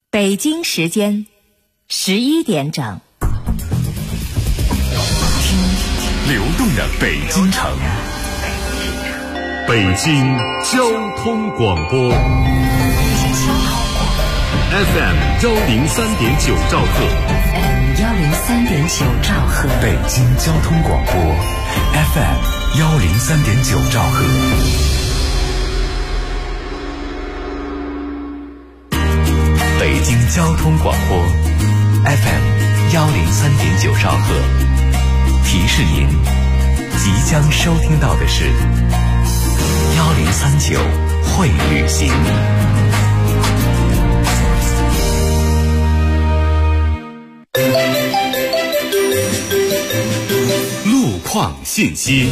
北京时间11点整。 流动的北京城，北京交通广播 FM 103.9兆赫 103.9兆赫， 北京交通广播 FM 103.9兆赫。北京交通广播 FM 103.9兆赫，提示您即将收听到的是1039会旅行。路况信息。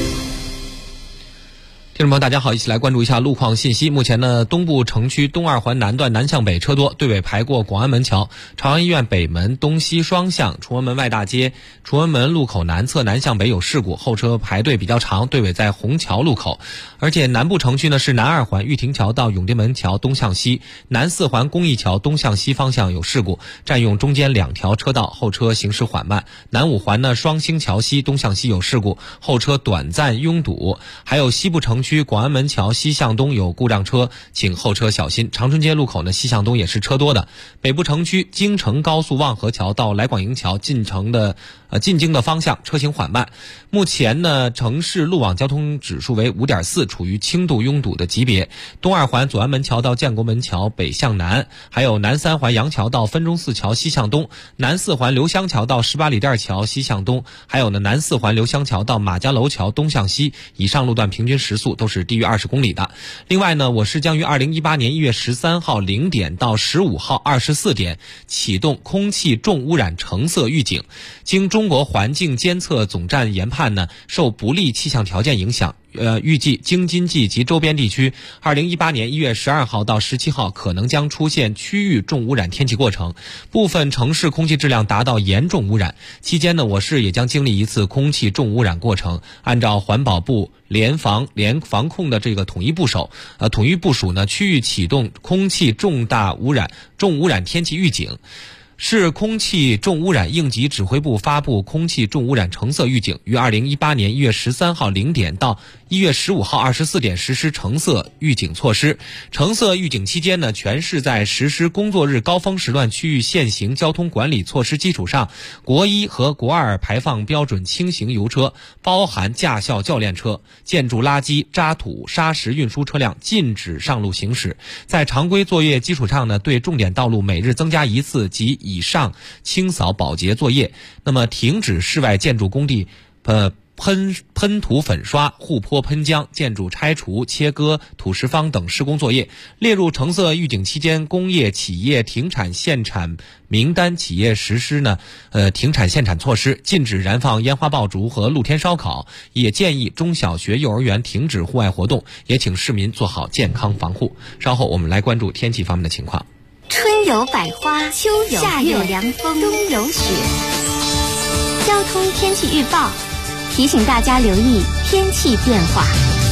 听众朋友大家好，一起来关注一下路况信息。目前呢，东部城区东二环南段南向北车多，队尾排过广安门桥、朝阳医院北门东西双向、崇文门外大街、崇文门路口南侧南向北有事故，后车排队比较长，队尾在虹桥路口。而且南部城区呢是南二环玉亭桥到永定门桥东向西、南四环公益桥东向西方向有事故，占用中间两条车道，后车行驶缓慢。南五环呢双星桥西东向西有事故，后车短暂拥堵。还有西部城区广安门桥西向东有故障车，请后车小心。长春街路口呢西向东也是车多的。北部城区京承高速望河桥到来广营桥进京的方向车行缓慢。目前呢城市路网交通指数为 5.4， 处于轻度拥堵的级别。东二环左安门桥到建国门桥北向南，还有南三环杨桥到分钟寺桥西向东，南四环刘香桥到18里店桥西向东，还有呢南四环刘香桥到马家楼桥东向西，以上路段平均时速都是低于20公里的。另外呢，我市将于2018年1月13号0点到15号24点启动空气重污染橙色预警。经中国环境监测总站研判呢，受不利气象条件影响，预计京津冀及周边地区2018年1月12号到17号可能将出现区域重污染天气过程，部分城市空气质量达到严重污染。期间呢，我市也将经历一次空气重污染过程，按照环保部联防控的这个统一部署呢，区域启动空气重污染天气预警。市空气重污染应急指挥部发布空气重污染橙色预警，于2018年1月13号0点到1月15号24点实施橙色预警措施。橙色预警期间呢，全市在实施工作日高峰时段区域现行交通管理措施基础上，国一和国二排放标准轻型油车，包含驾校教练车、建筑垃圾、渣土、砂石运输车辆禁止上路行驶。在常规作业基础上呢，对重点道路每日增加1次及以上清扫保洁作业。那么停止室外建筑工地喷涂粉刷、护坡喷浆、建筑拆除、切割、土石方等施工作业。列入橙色预警期间工业企业停产限产名单企业实施呢停产限产措施，禁止燃放烟花爆竹和露天烧烤，也建议中小学幼儿园停止户外活动，也请市民做好健康防护。稍后我们来关注天气方面的情况。 春有百花，秋有夏有凉风，冬有雪。交通天气预报提醒大家留意天气变化。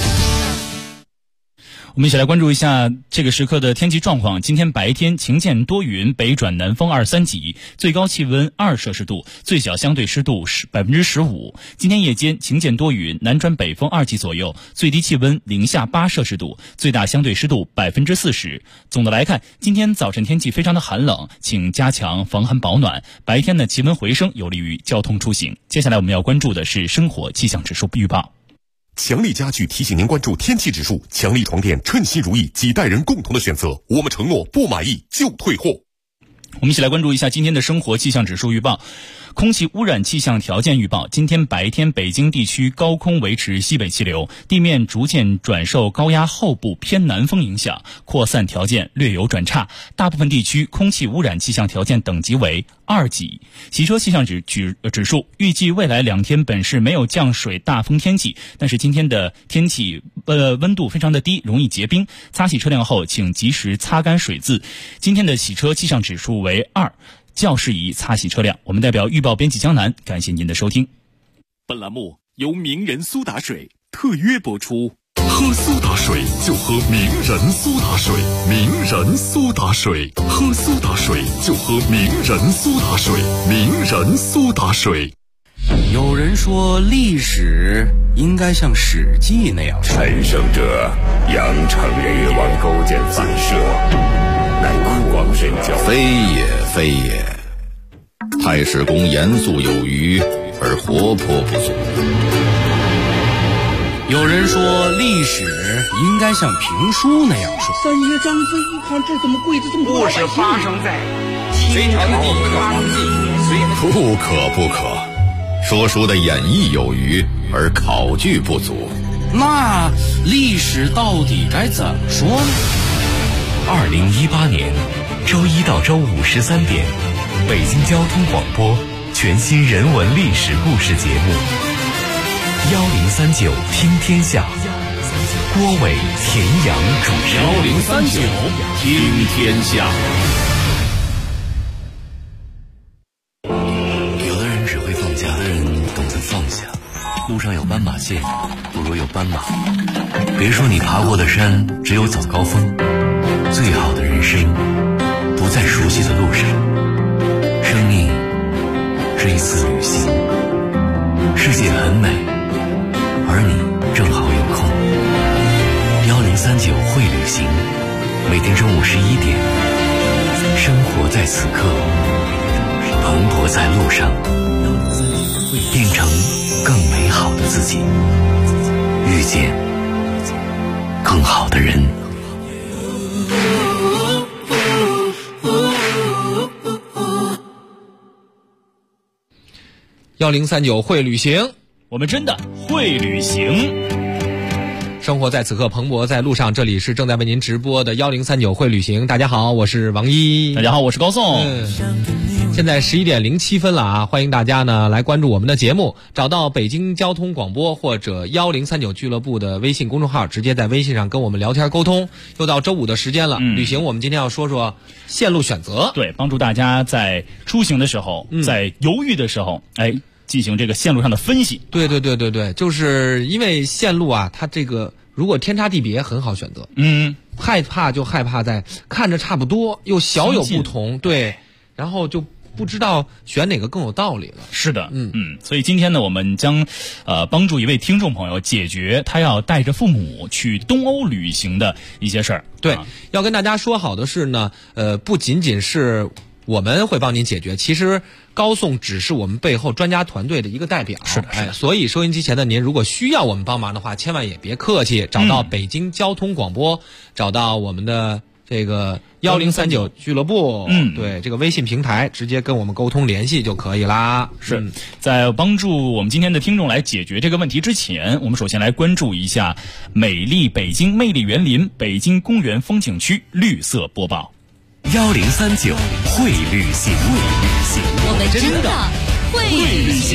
我们一起来关注一下这个时刻的天气状况。今天白天晴间多云，北转南风2-3级，最高气温2摄氏度，最小相对湿度15%。今天夜间晴间多云，南转北风2级左右，最低气温零下8摄氏度，最大相对湿度40%。总的来看，今天早晨天气非常的寒冷，请加强防寒保暖。白天呢，气温回升，有利于交通出行。接下来我们要关注的是生活气象指数预报。 强力家具提醒您关注天气指数，强力床垫称心如意，几代人共同的选择，我们承诺不满意就退货。 我们一起来关注一下今天的生活气象指数预报。空气污染气象条件预报，今天白天北京地区高空维持西北气流，地面逐渐转受高压后部偏南风影响，扩散条件略有转差，大部分地区空气污染气象条件等级为2级。洗车气象指数预计未来2天本市没有降水大风天气，但是今天的天气温度非常的低，容易结冰，擦洗车辆后请及时擦干水渍。今天的洗车气象指数为2，较适宜擦洗车辆。我们代表预报编辑江南，感谢您的收听。 本栏目由名人苏打水特约播出。 喝苏打水就喝名人苏打水，名人苏打水，喝苏打水就喝名人苏打水，名人苏打水。 有人说历史应该像史记那样， 陈胜者扬长越王勾践反射，乃狂人教。 非也非也，太史公严肃有余而活泼不足。 有人说历史应该像评书那样说。 三爷张飞一看这怎么跪得这么多？ 故事发生在隋朝的第一个皇帝。 不可不可，说书的演绎有余而考据不足。 那历史到底该怎么说呢 ？2018年周一到周五13点，北京交通广播全新人文历史故事节目1039听天下，郭伟、田阳主持。 1039听天下。 有的人只会放假，有的人懂得放下。路上有斑马线，不如有斑马。别说你爬过的山只有早高峰，最好的人生不在熟悉的路上。生命是一次旅行，世界很美，而你正好有空。1039会旅行，每天中午11点，生活在此刻，蓬勃在路上，变成更美好的自己，遇见更好的人。 1039会旅行， 我们真的会旅行。 生活在此刻，蓬勃在路上。这里是正在为您直播的1039会旅行。大家好，我是王一。 大家好，我是高颂。 现在11点07分了啊！欢迎大家呢来关注我们的节目，找到北京交通广播或者1039俱乐部的微信公众号，直接在微信上跟我们聊天沟通。又到周五的时间了，旅行我们今天要说说线路选择， 对，帮助大家在出行的时候，在犹豫的时候，进行这个线路上的分析。 对，就是因为线路啊，它这个如果天差地别很好选择。害怕就害怕在看着差不多又小有不同，对，然后就不知道选哪个更有道理了。 是的，所以今天呢，我们将帮助一位听众朋友解决他要带着父母去东欧旅行的一些事儿。 对，要跟大家说好的是呢，不仅仅是我们会帮您解决，其实高颂只是我们背后专家团队的一个代表。 是的， 所以收音机前的您，如果需要我们帮忙的话，千万也别客气，找到北京交通广播，找到我们的这个1039俱乐部，对，这个微信平台直接跟我们沟通联系就可以啦。 是在帮助我们今天的听众来解决这个问题之前，我们首先来关注一下美丽北京魅力园林北京公园风景区绿色播报。 1039会旅行， 我们真的会旅行。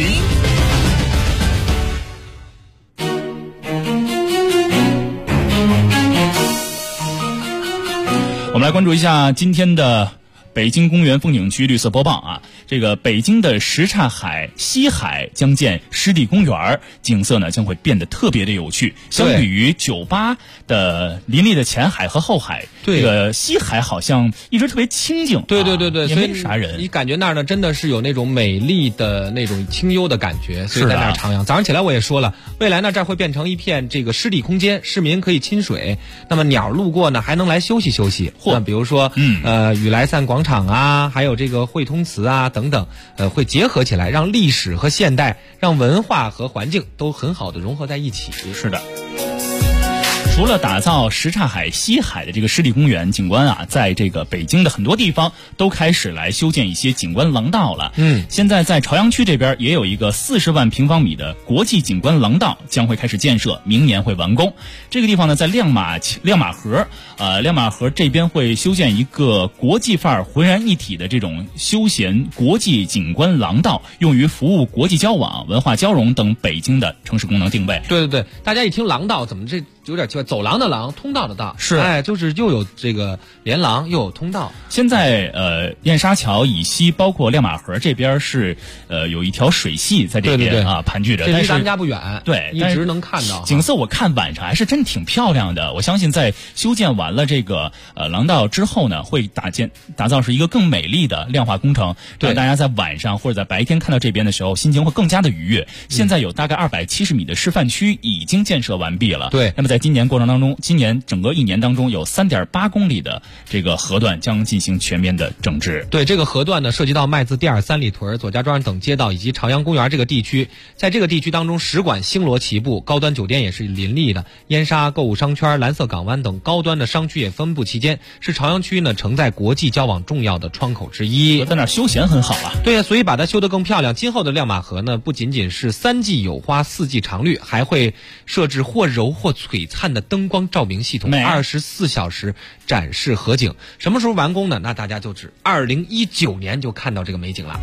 我们来关注一下今天的北京公园风景区绿色播报啊，这个北京的什刹海西海将建湿地公园，景色呢将会变得特别的有趣。相比于98的林立的前海和后海，这个西海好像一直特别清静， 对， 也没啥人。 你感觉那儿呢真的是有那种美丽的那种清幽的感觉，所以在那儿徜徉。早上起来我也说了，未来呢这儿会变成一片这个湿地空间，市民可以亲水，那么鸟路过呢还能来休息休息。那比如说雨来散广场啊，还有这个汇通祠啊等等，会结合起来，让历史和现代，让文化和环境都很好的融合在一起。 是的。除了打造什刹海西海的这个湿地公园，景观啊，在这个北京的很多地方都开始来修建一些景观廊道了。现在在朝阳区这边也有一个40万平方米的国际景观廊道将会开始建设，明年会完工。这个地方呢，在亮马河这边会修建一个国际范儿浑然一体的这种休闲国际景观廊道，用于服务国际交往、文化交融等北京的城市功能定位。 对，大家一听廊道怎么有点奇怪，走廊的廊，通道的道， 是， 哎，就是又有这个连廊又有通道。 现在燕莎桥以西，包括亮马河这边是有一条水系在这边对盘踞着， 但是咱们家不远， 对， 一直能看到景色。我看晚上还是真挺漂亮的。我相信在修建完了这个廊道之后呢，会打造是一个更美丽的亮化工程，让大家在晚上或者在白天看到这边的时候，心情会更加的愉悦。现在有大概270米的示范区已经建设完毕了。 对， 那么在今年过程当中，今年整个1年当中有3.8公里的这个河段将进行全面的整治。 对，这个河段呢，涉及到麦子店、三里屯、左家庄等街道以及朝阳公园这个地区。在这个地区当中，使馆星罗棋布，高端酒店也是林立的，燕莎购物商圈、蓝色港湾等高端的商区也分布其间，是朝阳区呢承载国际交往重要的窗口之一。 在那儿休闲很好啊。 对呀，所以把它修得更漂亮。今后的亮马河呢，不仅仅是3季有花4季常绿，还会设置或柔或璀璨的灯光照明系统，24小时展示河景。什么时候完工呢？那大家就指2019年就看到这个美景了。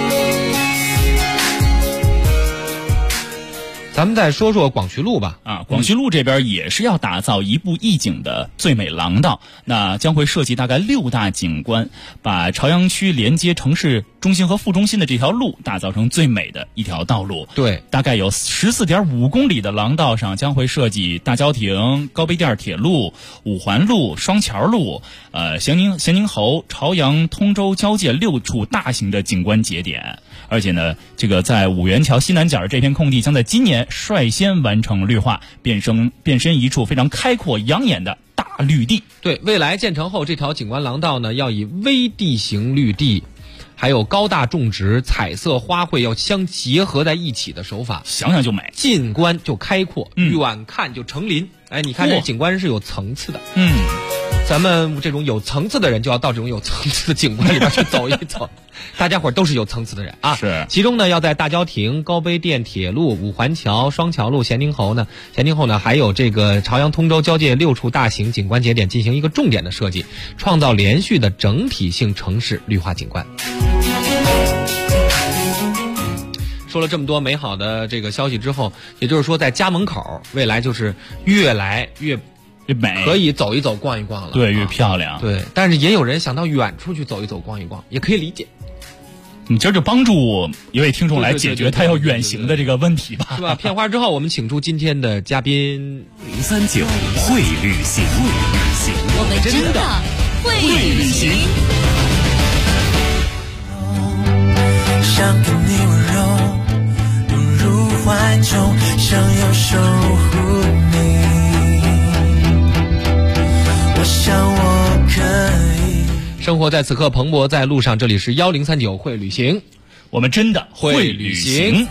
咱们再说说广渠路吧。 广渠路这边也是要打造一步一景的最美廊道，那将会设计大概6大景观，把朝阳区连接城市中心和副中心的这条路打造成最美的一条道路。 对， 大概有14.5公里的廊道上将会设计大郊亭、高碑店铁路、五环路、双桥路、咸宁侯、朝阳、通州交界6处大型的景观节点。而且呢，这个在五元桥西南角这片空地将在今年率先完成绿化，变身一处非常开阔养眼的大绿地。 对，未来建成后，这条景观廊道呢，要以微地形绿地，还有高大种植、彩色花卉要相结合在一起的手法， 想想就美， 近观就开阔，远看就成林。哎，你看这景观是有层次的。咱们这种有层次的人就要到这种有层次的景观里边去走一走。大家伙都是有层次的人啊。 是。 其中呢，要在大郊亭、高碑店铁路、五环桥、双桥路、咸宁侯呢，还有这个朝阳通州交界6处大型景观节点进行一个重点的设计，创造连续的整体性城市绿化景观。说了这么多美好的这个消息之后，也就是说在家门口未来就是越来越美， 可以走一走逛一逛了。 对，越漂亮。 对，但是也有人想到远处去走一走逛一逛，也可以理解。 你这就帮助一位听众来解决他要远行的这个问题吧， 是吧？片花之后，我们请出今天的嘉宾 039会旅行， 我们真的会旅行。 想跟你温柔融入怀中，想要守护你，我想我可以。 生活在此刻，蓬勃在路上。这里是1039会旅行， 我们真的会旅行。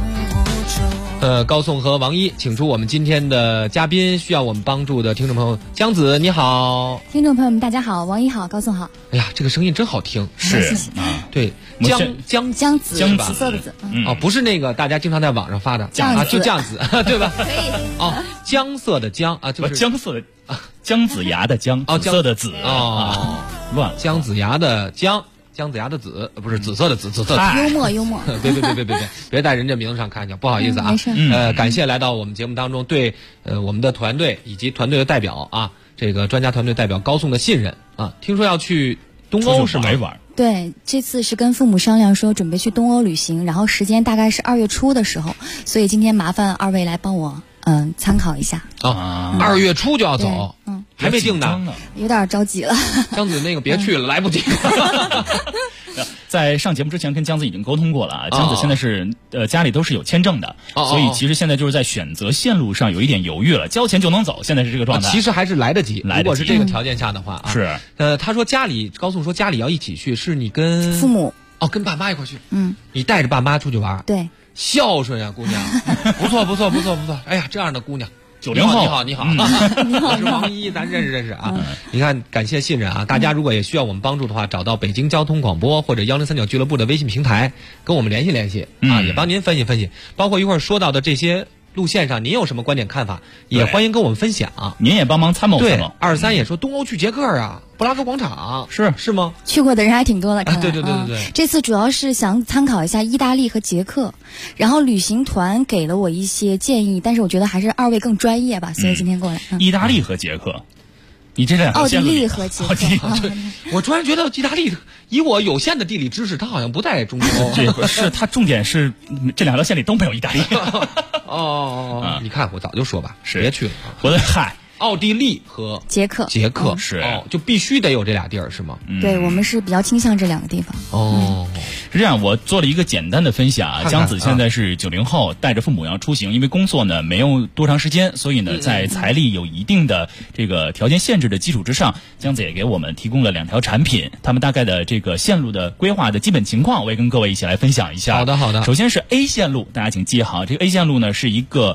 高颂和王一，请出我们今天的嘉宾，需要我们帮助的听众朋友江子，你好。 听众朋友们，大家好，王一好，高颂好。 哎呀，这个声音真好听。 是啊， 对， 江子，紫色的紫。 哦，不是那个大家经常在网上发的啊，就酱子，对吧？ 可以。 哦，姜色的姜啊，就是姜色的姜子牙的姜，紫色的紫哦， 乱了。 姜子牙的姜。姜子牙的子不是紫色的紫，紫色的幽默。 别在人家名字上看见，不好意思啊。感谢来到我们节目当中，对我们的团队以及团队的代表啊，这个专家团队代表高颂的信任啊。听说要去东欧是吗？ 对，这次是跟父母商量说准备去东欧旅行，然后时间大概是2月初的时候，所以今天麻烦二位来帮我参考一下。 2月初就要走，还没定呢， 有点着急了。 江子那个别去了，来不及了。 在上节目之前跟江子已经沟通过了啊，江子现在是家里都是有签证的，所以其实现在就是在选择线路上有一点犹豫了，交钱就能走，现在是这个状态。 其实还是来得及，如果是这个条件下的话啊。 是。 他说高颂说家里要一起去，是你跟父母跟爸妈一块去。你带着爸妈出去玩。 对。 孝顺呀，姑娘，不错。哎呀，这样的姑娘。 90后， 你好，我是王一，咱认识啊。你看，感谢信任啊！大家如果也需要我们帮助的话，找到北京交通广播或者1039俱乐部的微信平台，跟我们联系啊，也帮您分析分析。包括一会儿说到的这些路线上您有什么观点看法，也欢迎跟我们分享。 您也帮忙参谋参谋。 对，23也说东欧去捷克啊，布拉格广场是吗？ 去过的人还挺多的，看来对。 这次主要是想参考一下意大利和捷克，然后旅行团给了我一些建议，但是我觉得还是二位更专业吧，所以今天过来。 意大利和捷克。你这两奥地利和捷克， 我突然觉得意大利，以我有限的地理知识，它好像不在中欧。 这个是它重点是这两条线里都没有意大利。 你看我早就说吧，别去了。 我的嗨。 奥地利和捷克是就必须得有这俩地儿是吗？ 对，我们是比较倾向这两个地方。 是这样，我做了一个简单的分享啊。江子现在是90后，带着父母要出行，因为工作呢没有多长时间，所以呢在财力有一定的这个条件限制的基础之上，江子也给我们提供了2条产品，他们大概的这个线路的规划的基本情况，我也跟各位一起来分享一下。 好的。 首先是 A 线路，大家请记好，这个 A 线路呢是一个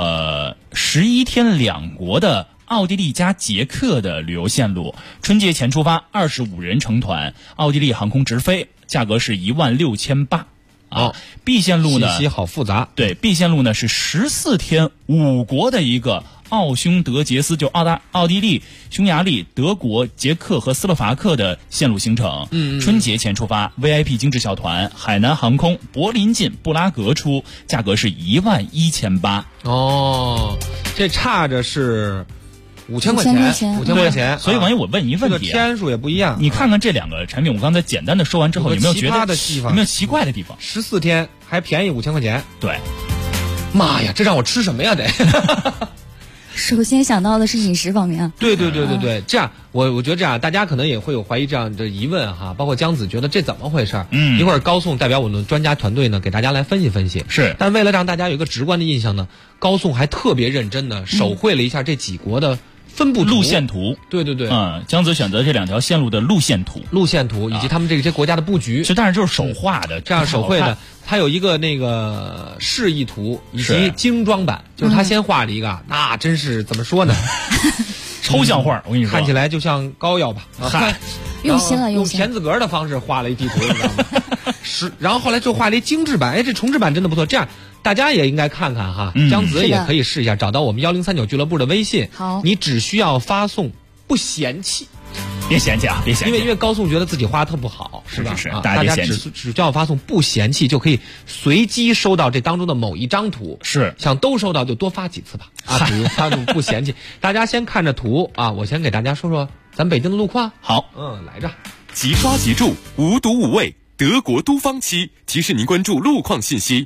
11天2国的奥地利加捷克的旅游线路，春节前出发，25人成团，奥地利航空直飞，价格是16800啊。B 线路呢， 信息好复杂。 对 ，B 线路呢是14天5国的一个奥匈德捷斯，就奥地利、匈牙利、德国、捷克和斯洛伐克的线路行程。春节前出发 ，VIP 精致小团，海南航空柏林进，布拉格出，价格是11800。 这差着是5000块钱，5000块钱。 所以网友，我问一问题， 这个天数也不一样。 你看看这2个产品，我刚才简单的说完之后，有没有觉得有没有奇怪的地方 ？14天还便宜5000块钱。 对， 妈呀，这让我吃什么呀？得。 首先想到的是饮食方面啊。 对，这样我觉得这样，大家可能也会有怀疑这样的疑问哈，包括江子觉得这怎么回事？一会儿高颂代表我们专家团队呢，给大家来分析分析。 是， 但为了让大家有一个直观的印象呢，高颂还特别认真的手绘了一下这几国的分布路线图。 对， 江子选择这2条线路的路线图以及他们这些国家的布局， 当然就是手画的， 这样手绘的。它有一个那个示意图以及精装版，就是他先画了一个，那真是怎么说呢？ 抽象画，我跟你说， 看起来就像膏药吧。 用心了， 用田字格的方式画了一地图，你知道吗？然后后来就画了一精致版，这重制版真的不错。这样大家也应该看看哈，江子也可以试一下，找到我们1039俱乐部的微信， 好， 你只需要发送不嫌弃。 别嫌弃啊！别嫌弃， 因为高颂觉得自己画的特不好，是吧？ 大家只需要发送不嫌弃，就可以随机收到这当中的某一张图。 是， 想都收到就多发几次吧。比如发送不嫌弃，大家先看着图啊，我先给大家说说咱北京的路况。 好， 来着， 即刷即住，无毒无味，德国都方漆提示您关注路况信息。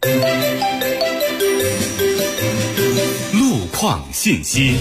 路况信息。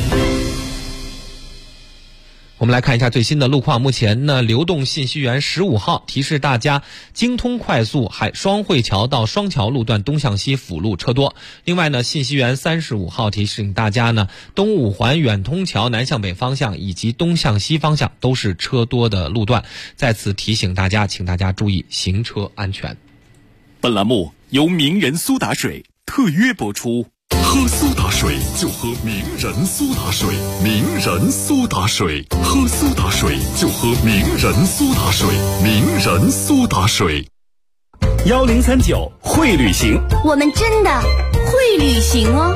我们来看一下最新的路况。目前呢，流动信息源15号提示大家，京通快速双汇桥到双桥路段东向西辅路车多。另外呢，信息源35号提醒大家呢，东五环远通桥南向北方向以及东向西方向都是车多的路段。在此提醒大家，请大家注意行车安全。 本栏目由名人苏打水特约播出。喝苏打水就喝名人苏打水，名人苏打水，喝苏打水就喝名人苏打水，名人苏打水。 1039会旅行， 我们真的会旅行哦。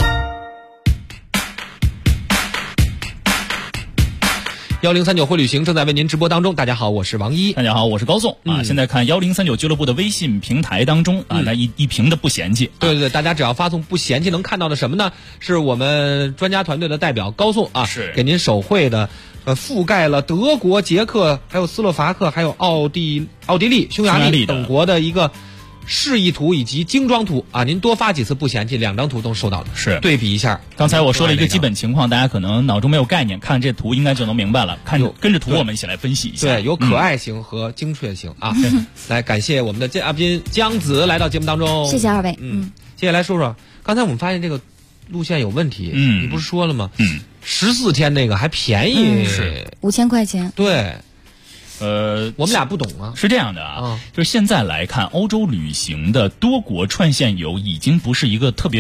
1039会旅行正在为您直播当中。大家好，我是王一。 大家好，我是高颂啊。现在看1039俱乐部的微信平台当中啊，那一屏的不嫌弃。 对，大家只要发送不嫌弃，能看到的什么呢？是我们专家团队的代表高颂啊， 是给您手绘的，覆盖了德国、捷克、还有斯洛伐克、还有奥地利、匈牙利等国的一个示意图以及精装图啊，您多发几次不嫌弃，2张图都收到的， 是对比一下。 刚才我说了一个基本情况，大家可能脑中没有概念，看这图应该就能明白了。跟着图我们一起来分析一下。 对，有可爱型和精确型啊。来，感谢我们的嘉宾江子来到节目当中， 谢谢二位。 接下来说说，刚才我们发现这个路线有问题，你不是说了吗？14天那个还便宜， 是5000块钱。 对。我们俩不懂啊。 是这样的啊，就是现在来看，欧洲旅行的多国串线游已经不是一个特别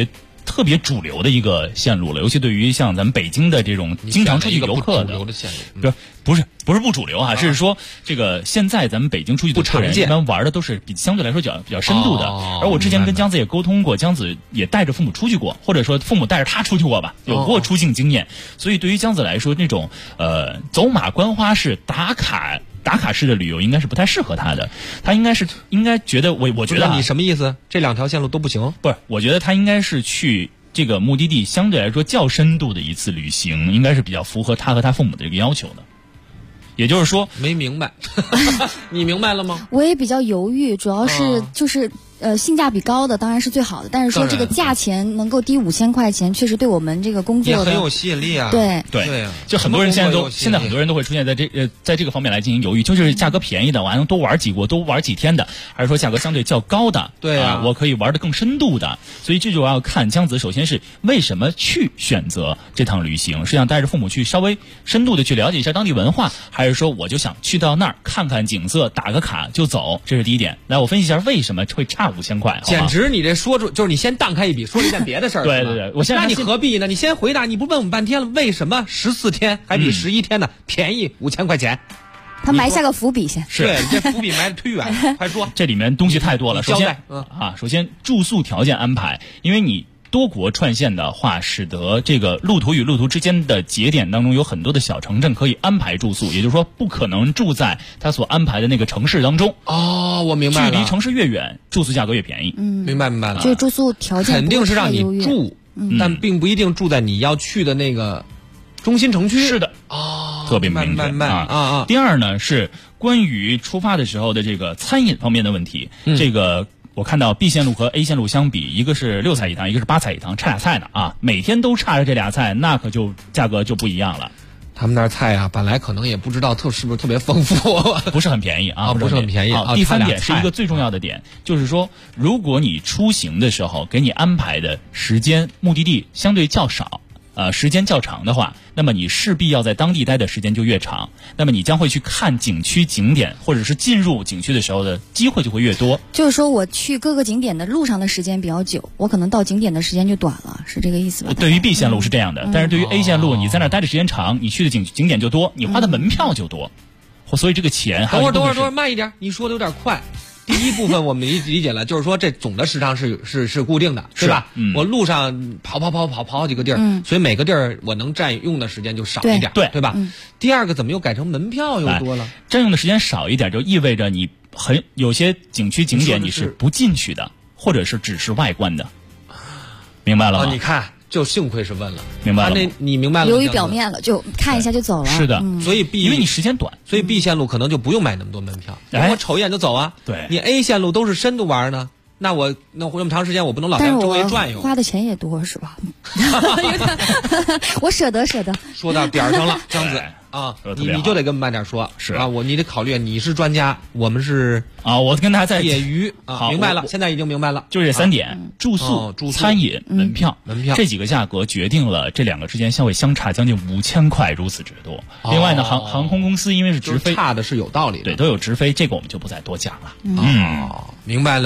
特别主流的一个线路了，尤其对于像咱们北京的这种经常出去游客的线路， 不是不主流啊，是说这个现在咱们北京出去的客人一般玩的都是相对来说比较深度的。而我之前跟江子也沟通过，江子也带着父母出去过，或者说父母带着他出去过吧，有过出境经验。所以对于江子来说，那种走马观花式打卡式的旅游应该是不太适合他的，他应该觉得我觉得你什么意思？这两条线路都不行？ 不是，我觉得他应该是去这个目的地相对来说较深度的一次旅行，应该是比较符合他和他父母的这个要求的。也就是说， 没明白，你明白了吗？ 我也比较犹豫，主要是就是性价比高的当然是最好的，但是说这个价钱能够低5000块钱，确实对我们这个工作也很有吸引力啊。 对， 就很多人现在很多人都会出现在这个方面来进行犹豫，就是价格便宜的，我还能多玩几天的，还是说价格相对较高的， 对啊， 我可以玩得更深度的。所以这就要看江子首先是为什么去选择这趟旅行，是想带着父母去稍微深度的去了解一下当地文化，还是说我就想去到那儿看看景色，打个卡就走？这是第一点。来，我分析一下为什么会差5000块。 简直你这说出就是你先荡开一笔，说了一件别的事儿。 对， 那你何必呢？你先回答，你不问我们半天了，为什么14天还比11天呢便宜5000块钱？ 他埋下个伏笔先。 是， 对，这伏笔埋的忒远，快说。 这里面东西太多了。首先住宿条件安排，因为你多国串线的话，使得这个路途与路途之间的节点当中有很多的小城镇可以安排住宿，也就是说不可能住在他所安排的那个城市当中。 哦，我明白了。 距离城市越远，住宿价格越便宜。 明白了。 这住宿条件肯定是让你住，但并不一定住在你要去的那个中心城区。 是的，特别明确啊。第二呢是关于出发的时候的这个餐饮方面的问题，这个。我看到 B 线路和 A 线路相比，一个是6菜一汤，一个是8菜一汤，差俩菜呢啊！每天都差着这俩菜，那可就价格就不一样了。 他们那儿菜啊，本来可能也不知道是不是特别丰富， 不是很便宜啊， 不是很便宜。 第三点是一个最重要的点，就是说，如果你出行的时候给你安排的时间、目的地相对较少。时间较长的话，那么你势必要在当地待的时间就越长，那么你将会去看景区景点或者是进入景区的时候的机会就会越多。 就是说我去各个景点的路上的时间比较久，我可能到景点的时间就短了，是这个意思吧？ 对于 B 线路是这样的，但是对于 A 线路，你在那儿待的时间长，你去的景点就多，你花的门票就多，所以这个钱还等会儿慢一点，你说的有点快。第一部分我们理解了，就是说这总的时长是固定的，对吧？我路上跑好几个地儿，所以每个地儿我能占用的时间就少一点，对吧？第二个怎么又改成门票又多了？ 占用的时间少一点，就意味着你有些景区景点你是不进去的，或者是只是外观的，明白了吗？ 你看。就幸亏是问了， 明白了。 你明白了？ 流于表面了，就看一下就走了。 是的， 所以因为你时间短， 所以 B 线路可能就不用买那么多门票，我瞅一眼就走啊。 对， 你 A 线路都是深度玩呢，那我那么长时间我不能老在周围转悠， 花的钱也多是吧？我舍得。 说到点儿上了，江子啊，你就得跟我们慢点说， 是啊，你得考虑，你是专家，我们是啊，我跟他在业余啊，明白了，现在已经明白了， 就是这3点：住宿、餐饮、门票这几个价格决定了这两个之间相会相差将近5000块，如此之多。另外呢，航空公司因为是直飞， 差的是有道理的， 对，都有直飞，这个我们就不再多讲了。 明白了。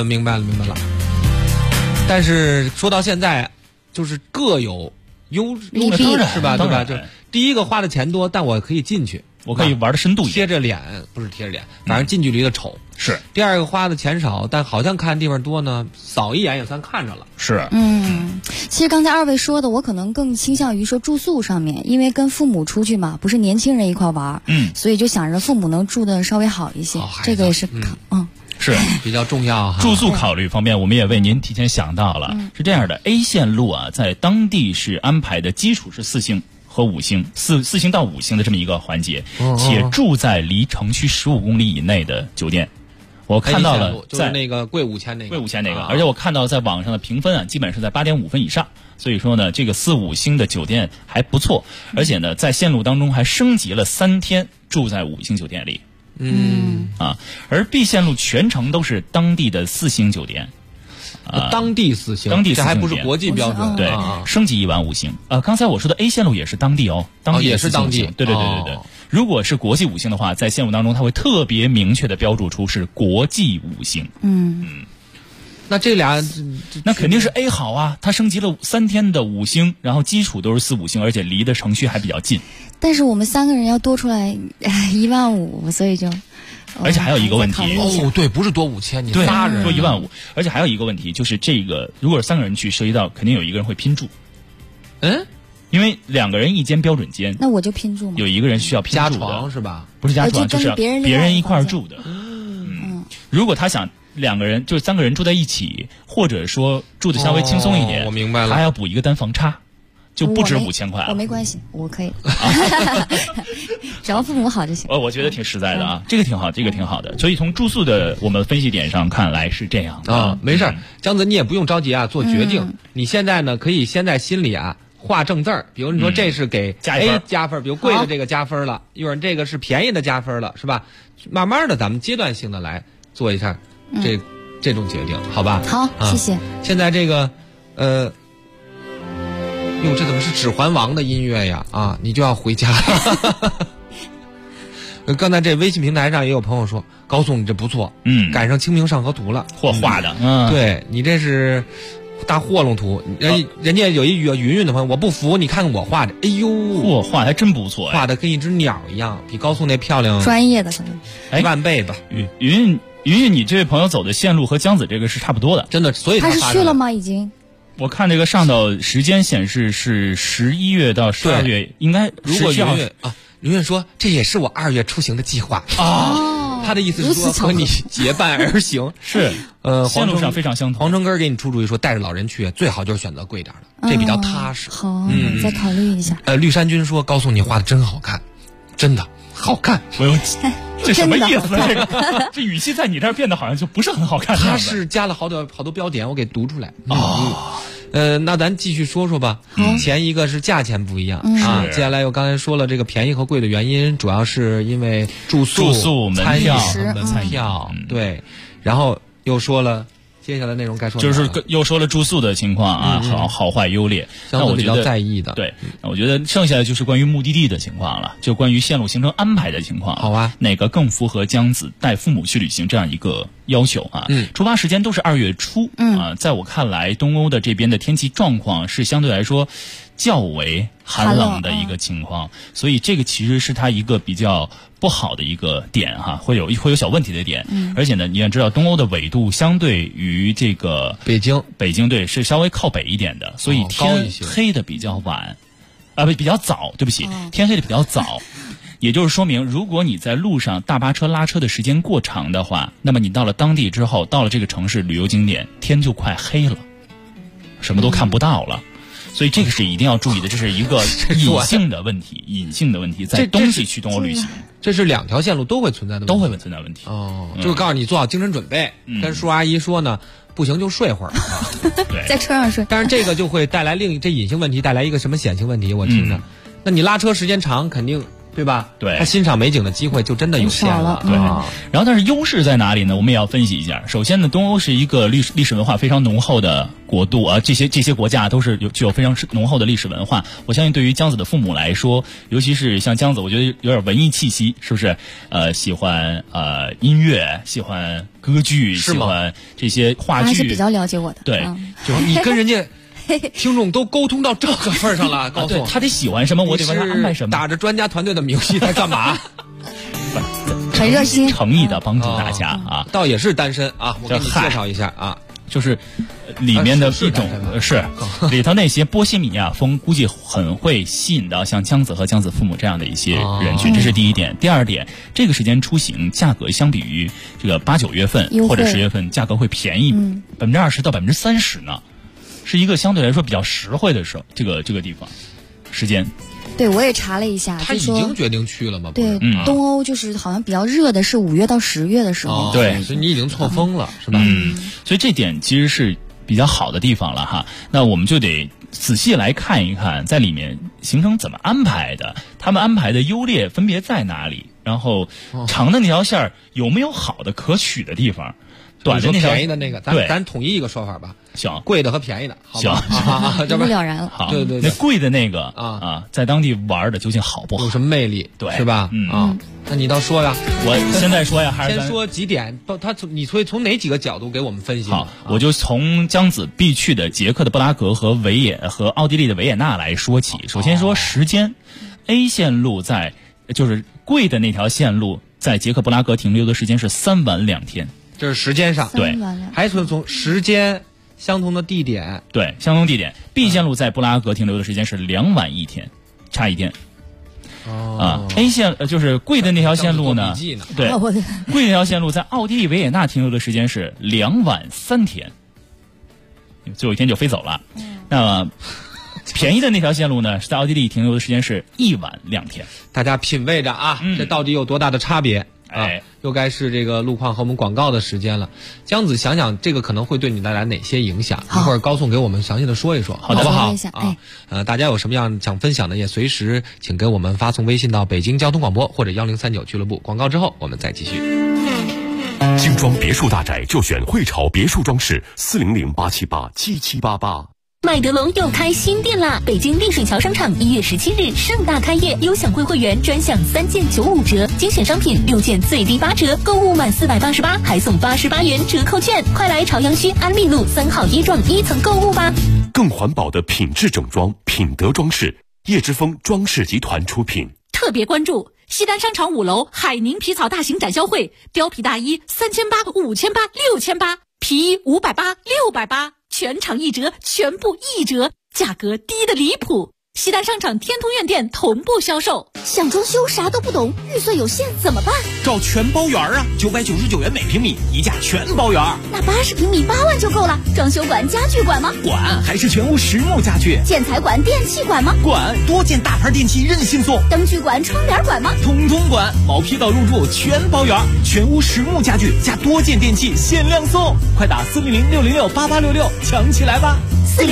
但是说到现在，就是各有优利弊是吧？对吧？就第一个花的钱多，但我可以进去， 我可以玩的深度一点， 贴着脸不是贴着脸，反正近距离的瞅。 是第二个花的钱少，但好像看地方多呢，扫一眼也算看着了。 是， 其实刚才2位说的，我可能更倾向于说住宿上面，因为跟父母出去嘛，不是年轻人一块玩，所以就想着父母能住的稍微好一些，这个也是是比较重要哈。 住宿考虑方面，我们也为您提前想到了，是这样的 ：A 线路啊，在当地是安排的基础是4星和5星，4星到5星的这么一个环节，且住在离城区15公里以内的酒店。我看到了， 就是那个贵5000那个， 而且我看到在网上的评分啊，基本是在8.5分以上。所以说呢，这个4、5星的酒店还不错，而且呢，在线路当中还升级了3天住在5星酒店里。而 B 线路全程都是当地的4星酒店， 当地4星，这还不是国际标准。 对，升级1晚5星。刚才我说的 A 线路也是当地当地也是当地。 对。如果是国际5星的话，在线路当中它会特别明确的标注出是国际5星。 那这俩， 那肯定是 A 好啊，它升级了3天的5星，然后基础都是4、5星，而且离的城区还比较近。 但是我们3个人要多出来15000，所以就。 而且还有一个问题哦，对，不是多5000，你仨人多15000，而且还有一个问题就是这个，如果是3个人去，涉及到肯定有一个人会拼住。因为2个人一间标准间， 那我就拼住嘛。 有一个人需要拼住的， 加床是吧？ 不是加床，就是别人一块住的。如果他想2个人就是3个人住在一起，或者说住的稍微轻松一点， 我明白了， 还要补一个单房差。就不止5000块了。 我没关系，我可以，只要父母好就行。 我觉得挺实在的啊，这个挺好，这个挺好的。所以从住宿的我们分析点上看来是这样的啊，没事，江子你也不用着急啊，做决定。你现在呢可以先在心里啊画正字儿，比如你说这是给 A 加分，比如贵的这个加分了，一会儿这个是便宜的加分了，是吧？慢慢的咱们阶段性的来做一下这种决定，好吧？ 好，谢谢。 现在这个哟，这怎么是《指环王》的音乐呀？啊，你就要回家了。刚才这微信平台上也有朋友说，高颂你这不错，赶上清明上河图了， 画的， 对你这是大霍龙图，人家有一云云的朋友，我不服，你看看我画的，哎呦， 画的还真不错， 画的跟一只鸟一样，比高颂那漂亮， 专业的可能万倍吧。 云云，你这位朋友走的线路和江子这个是差不多的， 真的，所以他是去了吗？已经。 我看这个上头时间显示是11月到12月，应该如果云云说这也是我2月出行的计划啊，他的意思是说和你结伴而行， 是线路上非常相同。 黄成根给你出主意说带着老人去最好就是选择贵点的，这比较踏实。 好，再考虑一下。 绿山君说高颂你画的真好看，真的好看。 这什么意思？这语气在你这儿变得好像就不是很好看。 他是加了好多标点，我给读出来。那咱继续说说吧。前一个是价钱不一样啊，接下来又刚才说了这个便宜和贵的原因，主要是因为住宿、 门票，对，然后又说了。接下来内容该说就是又说了住宿的情况啊，好坏优劣。 那我比较在意的， 对，我觉得剩下的就是关于目的地的情况了，就关于线路行程安排的情况。 好啊， 哪个更符合江子带父母去旅行这样一个要求啊？出发时间都是2月初啊，在我看来，东欧的这边的天气状况是相对来说较为寒冷的一个情况，所以这个其实是它一个比较不好的一个点哈，会有小问题的点。而且呢，你也知道东欧的纬度相对于这个北京对是稍微靠北一点的，所以天黑的比较晚，比较早，对不起，天黑的比较早。也就是说明，如果你在路上大巴车拉车的时间过长的话，那么你到了当地之后，到了这个城市旅游景点，天就快黑了，什么都看不到了。所以这个是一定要注意的，这是一个隐性的问题，在冬季去东欧旅行， 这是2条线路都会存在的问题， 都会存在问题。 就是告诉你做好精神准备，跟叔阿姨说呢，不行就睡会儿， 对， 在车上睡。 但是这个就会带来这隐性问题，带来一个什么显性问题？我听着，那你拉车时间长，肯定。对吧？ 对， 他欣赏美景的机会就真的有限了。 对，然后但是优势在哪里呢？我们也要分析一下。首先呢，东欧是一个历史文化非常浓厚的国度啊，这些国家都是具有非常浓厚的历史文化。我相信对于江子的父母来说，尤其是像江子，我觉得有点文艺气息，是不是？喜欢音乐，喜欢歌剧，喜欢这些话剧， 还是比较了解我的。 对， 就是你跟人家。听众都沟通到这个份上了，告诉我他得喜欢什么，我得为他安排什么。 打着专家团队的名义在干嘛？ 很热心诚意的帮助大家啊！ 倒也是单身啊，我给你介绍一下啊， 就是里面的一种是里头那些波西米亚风，估计很会吸引到像江子和江子父母这样的一些人群，这是第一点。第二点，这个时间出行价格相比于这个8、9月份或者10月份，价格会便宜20%到30%呢。是一个相对来说比较实惠的时候，这个地方时间。 对，我也查了一下， 他已经决定去了吗？ 对，东欧就是好像比较热的是5月到10月的时候。 对， 所以你已经错峰了，是吧？ 所以这点其实是比较好的地方了哈。那我们就得仔细来看一看，在里面行程怎么安排的，他们安排的优劣分别在哪里，然后长的那条线有没有好的可取的地方。 短的那条便宜的那个，咱统一一个说法吧。 行， 贵的和便宜的，好吧？ 一目了然了。 好， 对， 那贵的那个在当地玩的究竟好不好？ 有什么魅力？ 对， 是吧？那你倒说呀。 我现在说呀，还是先说几点？你从哪几个角度给我们分析？ 好，我就从江子必去的捷克的布拉格和奥地利的维也纳来说起。首先说时间 ，A 线路就是贵的那条线路，在捷克布拉格停留的时间是3晚2天。 这是时间上， 对， 还是从时间相同的地点， 对，相同地点。B 线路在布拉格停留的时间是2晚1天，差1天。A 线就是贵的那条线路呢，对，贵的那条线路在奥地利维也纳停留的时间是2晚3天，最后一天就飞走了。那么便宜的那条线路呢，是在奥地利停留的时间是1晚2天。 大家品味着啊，这到底有多大的差别？又该是这个路况和我们广告的时间了。江子想想这个可能会对你带来哪些影响？一会儿高颂给我们详细的说一说，好不好？大家有什么样想分享的，也随时请给我们发送微信到北京交通广播或者1039俱乐部。广告之后我们再继续。 精装别墅大宅就选汇潮别墅装饰，400-878-7788。 麦德龙又开新店啦！北京丽水桥商场1月17日盛大开业，优享贵会员专享3件95折，精选商品6件最低8折，购物满488还送88元折扣券，快来朝阳区安利路3号1幢1层购物吧！ 更环保的品质整装，品德装饰，叶之峰装饰集团出品。 特别关注西单商场5楼海宁皮草大型展销会，貂皮大衣3800、5800、6800，皮衣580、680。全场1折，全部1折，价格低得离谱。西单商场天通苑店同步销售。 想装修啥都不懂，预算有限怎么办？ 找全包圆啊，999元每平米，一价全包圆。 那80平米8万就够了。装修管、家具管吗？ 管，还是全屋实木家具。 建材管、电器管吗？ 管，多件大牌电器任性送。 灯具管、窗帘管吗？ 通通管，毛坯到入住全包圆，全屋实木家具加多件电器限量送。快打400-606-8866抢起来吧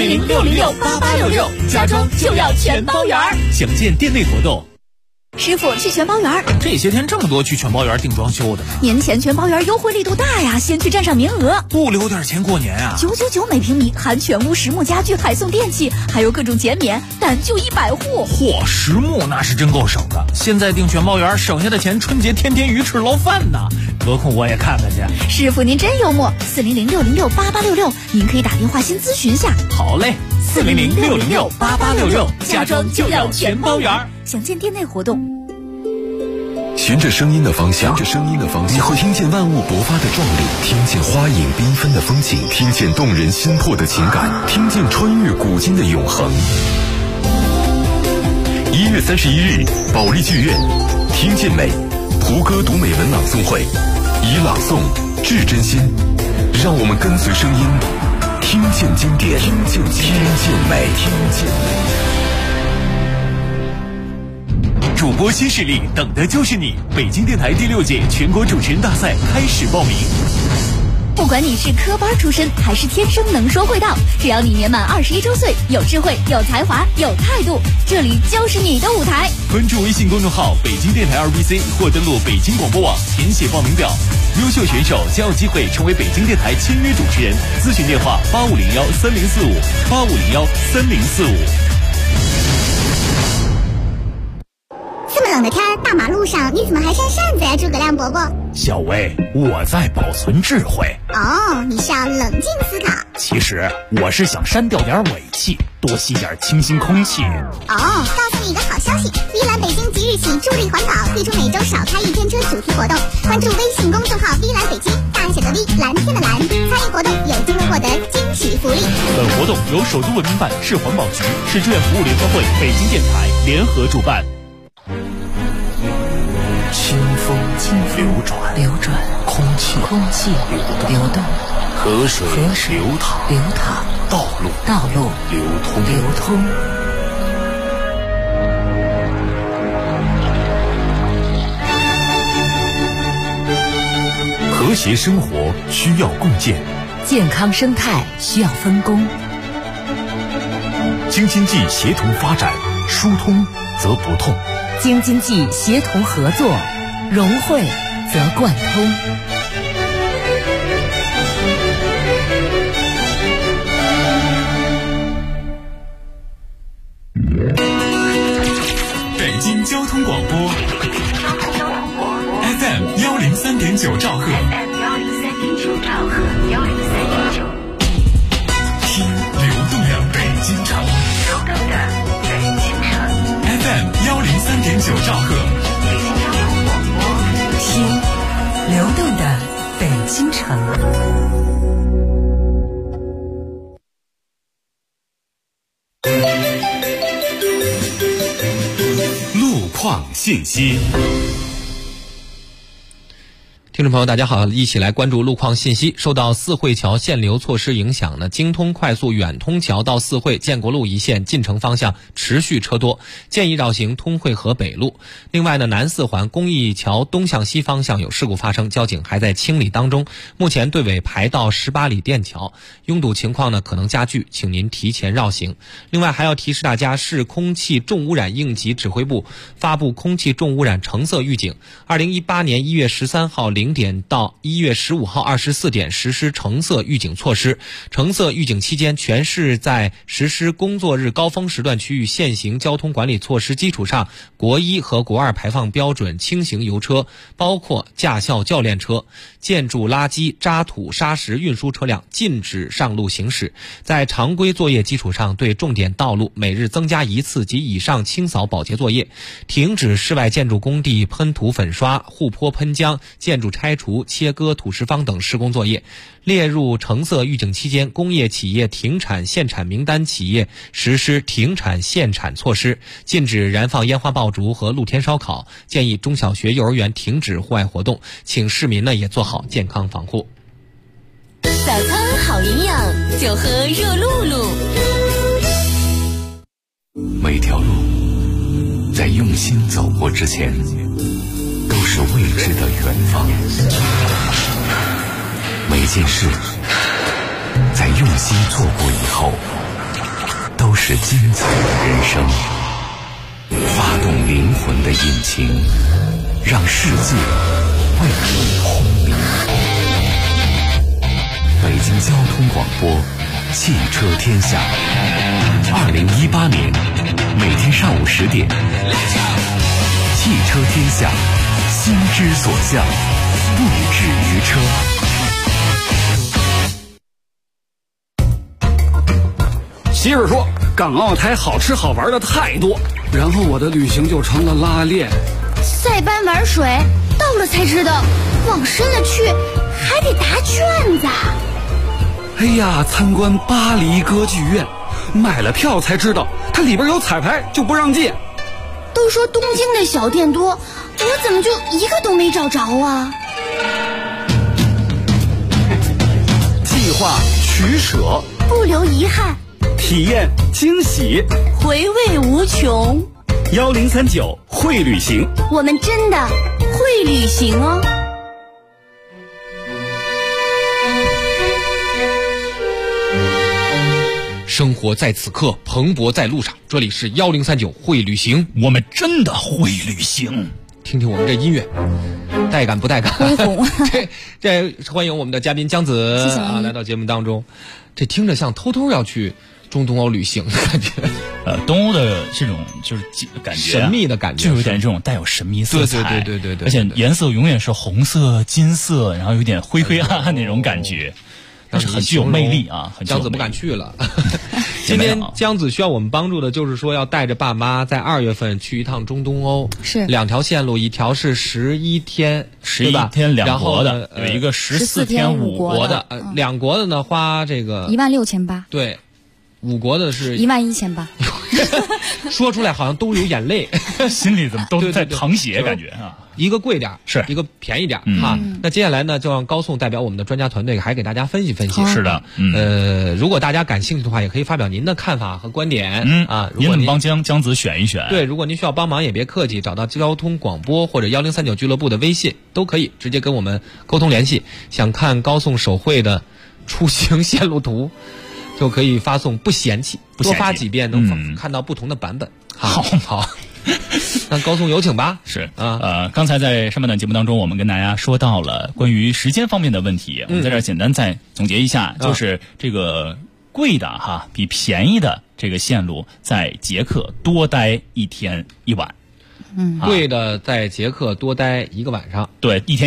！400-606-8866，家装就要全包圆。 详见店内活动。 师傅去全包圆。 这些天这么多去全包圆订装修的呢。 年前全包圆优惠力度大呀，先去占上名额。 不留点钱过年啊 ？999每平米，含全屋实木家具，还送电器，还有各种减免，但就100户。 嚯，实木那是真够省的。现在订全包圆，省下的钱春节天天鱼翅捞饭呢。得空我也看看去。 师傅您真幽默。400-606-8866，您可以打电话先咨询下。 好嘞，400-606-8866，家装就要全包圆。 详见店内活动。 循着声音的方向，你会听见万物勃发的壮丽，听见花影缤纷的风景，听见动人心魄的情感，听见穿越古今的永恒。1月31日，保利剧院，听见美，胡歌读美文朗诵会，以朗诵致真心，让我们跟随声音，听见经典，听见美。 主播新势力，等的就是你！北京电台第6届全国主持人大赛开始报名。 不管你是科班出身还是天生能说会道，只要你年满21周岁，有智慧、有才华、有态度，这里就是你的舞台。 关注微信公众号北京电台2BC 或登录北京广播网填写报名表，优秀选手将有机会成为北京电台签约主持人。咨询电话8501-3045，8501-3045。 这么冷的天，大马路上你怎么还扇扇子呀，诸葛亮伯伯？ 小薇，我在保存智慧。 哦，你是要冷静思考。 其实我是想删掉点尾气，多吸点清新空气。 告诉你一个好消息，V蓝北京即日起助力环保，推出每周少开1天车主题活动。关注微信公众号 V蓝北京，大写的 V， 蓝天的蓝，参与活动有机会获得惊喜福利。 本活动由首都文明办、市环保局、市志愿服务联合会、北京电台联合主办。 清风流转，空气流动， 河水流淌，道路流通。 和谐生活需要共建， 健康生态需要分工。 京津冀协同发展，疏通则不痛。 京津冀协同合作，融汇则贯通。 103.9兆赫 FM 103.9兆赫103.9， 听流动的北京城， 流动的北京城 FM 103.9兆赫， 北京交通广播， 听流动的北京城。 路况信息。 听众朋友大家好，一起来关注路况信息。受到四惠桥限流措施影响呢，京通快速远通桥到四惠建国路一线进城方向持续车多，建议绕行通惠河北路。另外呢，南四环公益桥东向西方向有事故发生，交警还在清理当中，目前队尾排到18里店桥，拥堵情况呢可能加剧，请您提前绕行。另外还要提示大家，市空气重污染应急指挥部发布空气重污染橙色预警，2018年1月13号0点到1月15号24点实施橙色预警措施。橙色预警期间，全市在实施工作日高峰时段区域现行交通管理措施基础上，国1和国2排放标准轻型油车，包括驾校教练车、建筑垃圾、渣土、砂石运输车辆禁止上路行驶。在常规作业基础上，对重点道路每日增加1次及以上清扫保洁作业，停止室外建筑工地喷涂粉刷、护坡喷浆、建筑拆除、切割土石方等施工作业。列入橙色预警期间，工业企业停产限产名单企业实施停产限产措施，禁止燃放烟花爆竹和露天烧烤，建议中小学幼儿园停止户外活动，请市民呢也做好健康防护。 早餐好营养，就喝热露露。 每条路在用心走过之前，都是未知的远方。每件事在用心做过以后，都是精彩的人生。发动灵魂的引擎，让世界为你轰鸣。北京交通广播，汽车天下。2018年每天上午10点，汽车天下，心之所向，不止于车。 媳妇说港澳台好吃好玩的太多，然后我的旅行就成了拉练。 塞班玩水，到了才知道往深了去还得答卷子。 哎呀，参观巴黎歌剧院，买了票才知道它里边有彩排，就不让进。 都说东京的小店多，我怎么就一个都没找着啊？ 计划取舍， 不留遗憾， 体验惊喜， 回味无穷。 1039会旅行， 我们真的会旅行哦。 生活在此刻，蓬勃在路上。这里是1039会旅行， 我们真的会旅行。 听听我们这音乐，带感不带感？ 恢宏。 这欢迎我们的嘉宾姜子谢谢啊来到节目当中。这听着像偷偷要去中东欧旅行的感觉。 东欧的这种就是感觉神秘的感觉， 就有点这种带有神秘色彩。 对， 而且颜色永远是红色、金色，然后有点灰灰暗暗那种感觉。但是很具有魅力啊！ 姜子不敢去了。今天姜子需要我们帮助的，就是说要带着爸妈在2月份去一趟中东欧。 是 2条线路，一条是11天 ，11天2国的，有一个14天5国的。 2国的呢，花这个 16800。 对，5国的是 11800。 说出来好像都有眼泪， 心里怎么都在淌血，感觉啊。 一个贵点， 是一个便宜点哈。那接下来呢，就让高颂代表我们的专家团队还给大家分析分析。 是的， 如果大家感兴趣的话，也可以发表您的看法和观点。 您怎么帮姜子选一选？ 对，如果您需要帮忙，也别客气，找到交通广播或者1039俱乐部的微信都可以，直接跟我们沟通联系。想看高颂手绘的出行线路图，就可以发送不嫌弃，多发几遍能看到不同的版本。好。那高颂有请吧。 是刚才在上半段节目当中，我们跟大家说到了关于时间方面的问题，我们在这儿简单再总结一下，就是这个贵的比便宜的这个线路在捷克多待1天1晚。 贵的在捷克多待1个晚上， 对，1天1晚。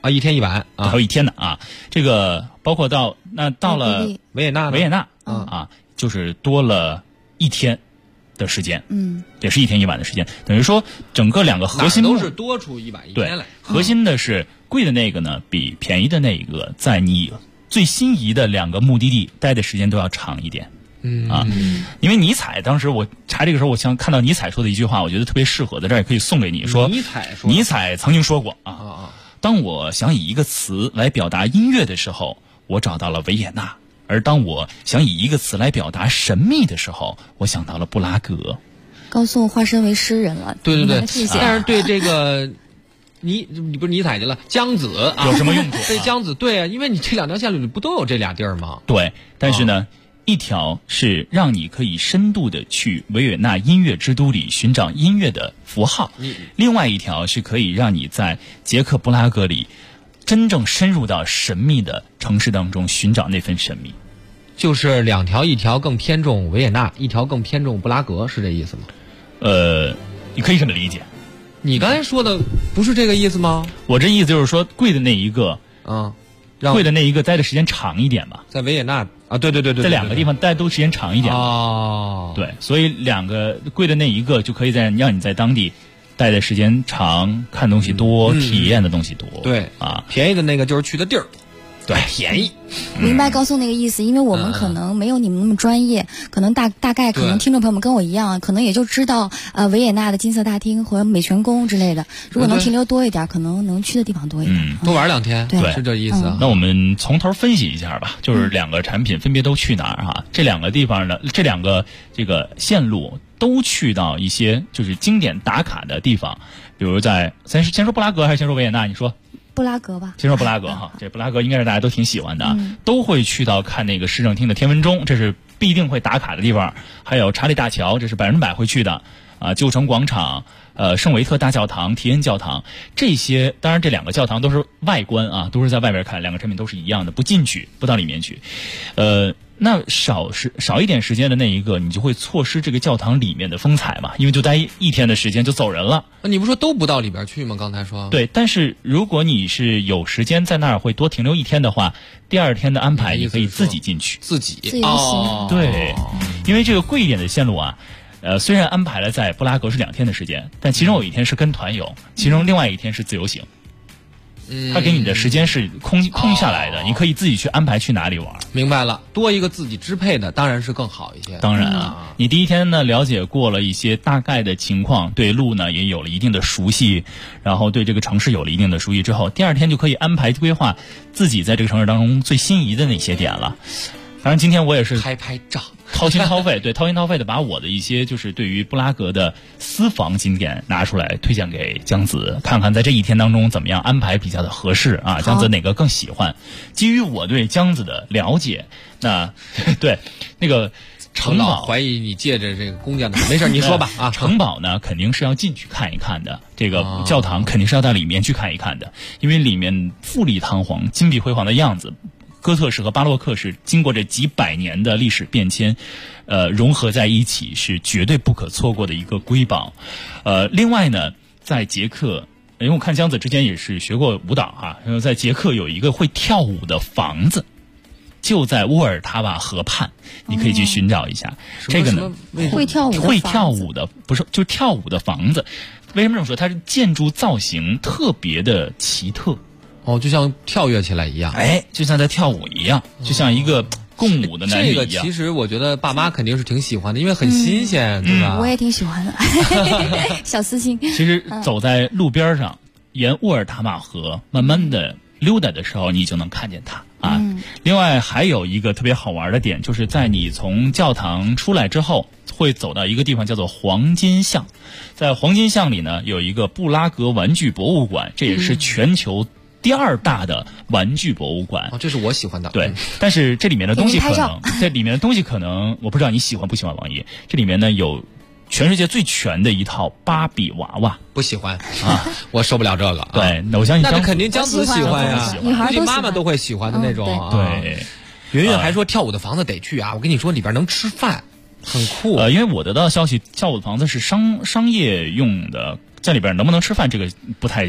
啊，1天1晚啊， 还有1天的啊。这个包括到了维也纳啊，就是多了1天的时间，也是1天1晚的时间，等于说整个2个核心都是多出1晚1天来。 核心的是贵的那个呢，比便宜的那一个，在你最心仪的2个目的地待的时间都要长一点。因为尼采当时我查这个时候，我想看到尼采说的一句话，我觉得特别适合，在这儿也可以送给你。说尼采曾经说过当我想以一个词来表达音乐的时候，我找到了维也纳；而当我想以一个词来表达神秘的时候，我想到了布拉格。 高颂化身为诗人了。 对，但是对这个你不是尼采去了，江子有什么用处？ 对江子，对啊，因为你这2条线路里不都有这俩地儿吗？ 对，但是呢。一条是让你可以深度的去维也纳音乐之都里寻找音乐的符号，另外一条是可以让你在捷克布拉格里真正深入到神秘的城市当中寻找那份神秘。 就是2条，一条更偏重维也纳，一条更偏重布拉格，是这意思吗？ 你可以这么理解。 你刚才说的不是这个意思吗？ 我这意思就是说，贵的那一个贵的那一个待的时间长一点吧， 在维也纳啊，对，在 2个地方待都时间长一点对，所以2个贵的那一个就可以让你在当地待的时间长，看东西多，体验的东西多。 对啊，便宜的那个就是去的地儿。对，便宜。 明白高颂那个意思，因为我们可能没有你们那么专业，可能大概可能听众朋友们跟我一样，可能也就知道维也纳的金色大厅和美泉宫之类的。如果能停留多一点，可能能去的地方多一点。 多玩2天， 对， 是这意思。 那我们从头分析一下吧，就是2个产品分别都去哪儿哈？这2个地方呢，这2个这个线路都去到一些就是经典打卡的地方，比如先说布拉格还是先说维也纳？你说？ 布拉格吧， 先说布拉格哈，这布拉格应该是大家都挺喜欢的，都会去到看那个市政厅的天文钟，这是必定会打卡的地方。还有查理大桥，这是100%会去的啊。旧城广场、圣维特大教堂、提恩教堂，这些当然这2个教堂都是外观啊，都是在外边看，2个产品都是一样的，不进去，不到里面去。那少一点时间的那一个，你就会错失这个教堂里面的风采嘛，因为就待1天的时间就走人了。 你不说都不到里边去吗？刚才说。 对，但是如果你是有时间在那儿会多停留1天的话，第2天的安排你可以自己进去。 自己对，因为这个贵一点的线路啊，虽然安排了在布拉格是2天的时间，但其中有1天是跟团游，其中另外1天是自由行。他给你的时间是空下来的，你可以自己去安排去哪里玩。 明白了，多一个自己支配的当然是更好一些。 当然啊，你第1天呢了解过了一些大概的情况，对路呢也有了一定的熟悉，然后对这个城市有了一定的熟悉之后，第2天就可以安排规划自己在这个城市当中最心仪的那些点了。当然今天我也是拍照掏心掏肺的把我的一些就是对于布拉格的私房景点拿出来推荐给江子，看看在这1天当中怎么样安排比较的合适啊，江子哪个更喜欢。基于我对江子的了解，那对那个城堡怀疑你借着这个公家的，没事你说吧啊。 城堡呢肯定是要进去看一看的，这个教堂肯定是要到里面去看一看的，因为里面富丽堂皇、金碧辉煌的样子。哥特式和巴洛克式经过这几百年的历史变迁，融合在一起是绝对不可错过的一个瑰宝。另外呢，在捷克，因为我看江子之前也是学过舞蹈哈，然后在捷克有一个会跳舞的房子，就在沃尔塔瓦河畔，你可以去寻找一下。这个呢， 会跳舞的不是就是跳舞的房子。为什么这么说？它是建筑造型特别的奇特。 就像跳跃起来一样， 就像在跳舞一样，就像一个共舞的男女一样。 这个其实我觉得爸妈肯定是挺喜欢的，因为很新鲜，对吧？ 我也挺喜欢的，小私心。 其实走在路边上，沿沃尔塔瓦河慢慢的溜达的时候，你就能看见它啊。另外还有一个特别好玩的点，就是在你从教堂出来之后，会走到一个地方叫做黄金巷。在黄金巷里呢，有一个布拉格玩具博物馆，这也是全球第2大的玩具博物馆。 这是我喜欢的。 对，但是这里面的东西可能我不知道你喜欢不喜欢王爷。这里面呢有全世界最全的一套芭比娃娃。 不喜欢啊，我受不了这个。 对，那我相信那肯定江子喜欢呀， 女孩妈妈都会喜欢的那种。 对， 云云还说跳舞的房子得去啊，我跟你说里边能吃饭，很酷。 因为我得到消息，跳舞的房子是商业用的。在里边能不能吃饭，这个不太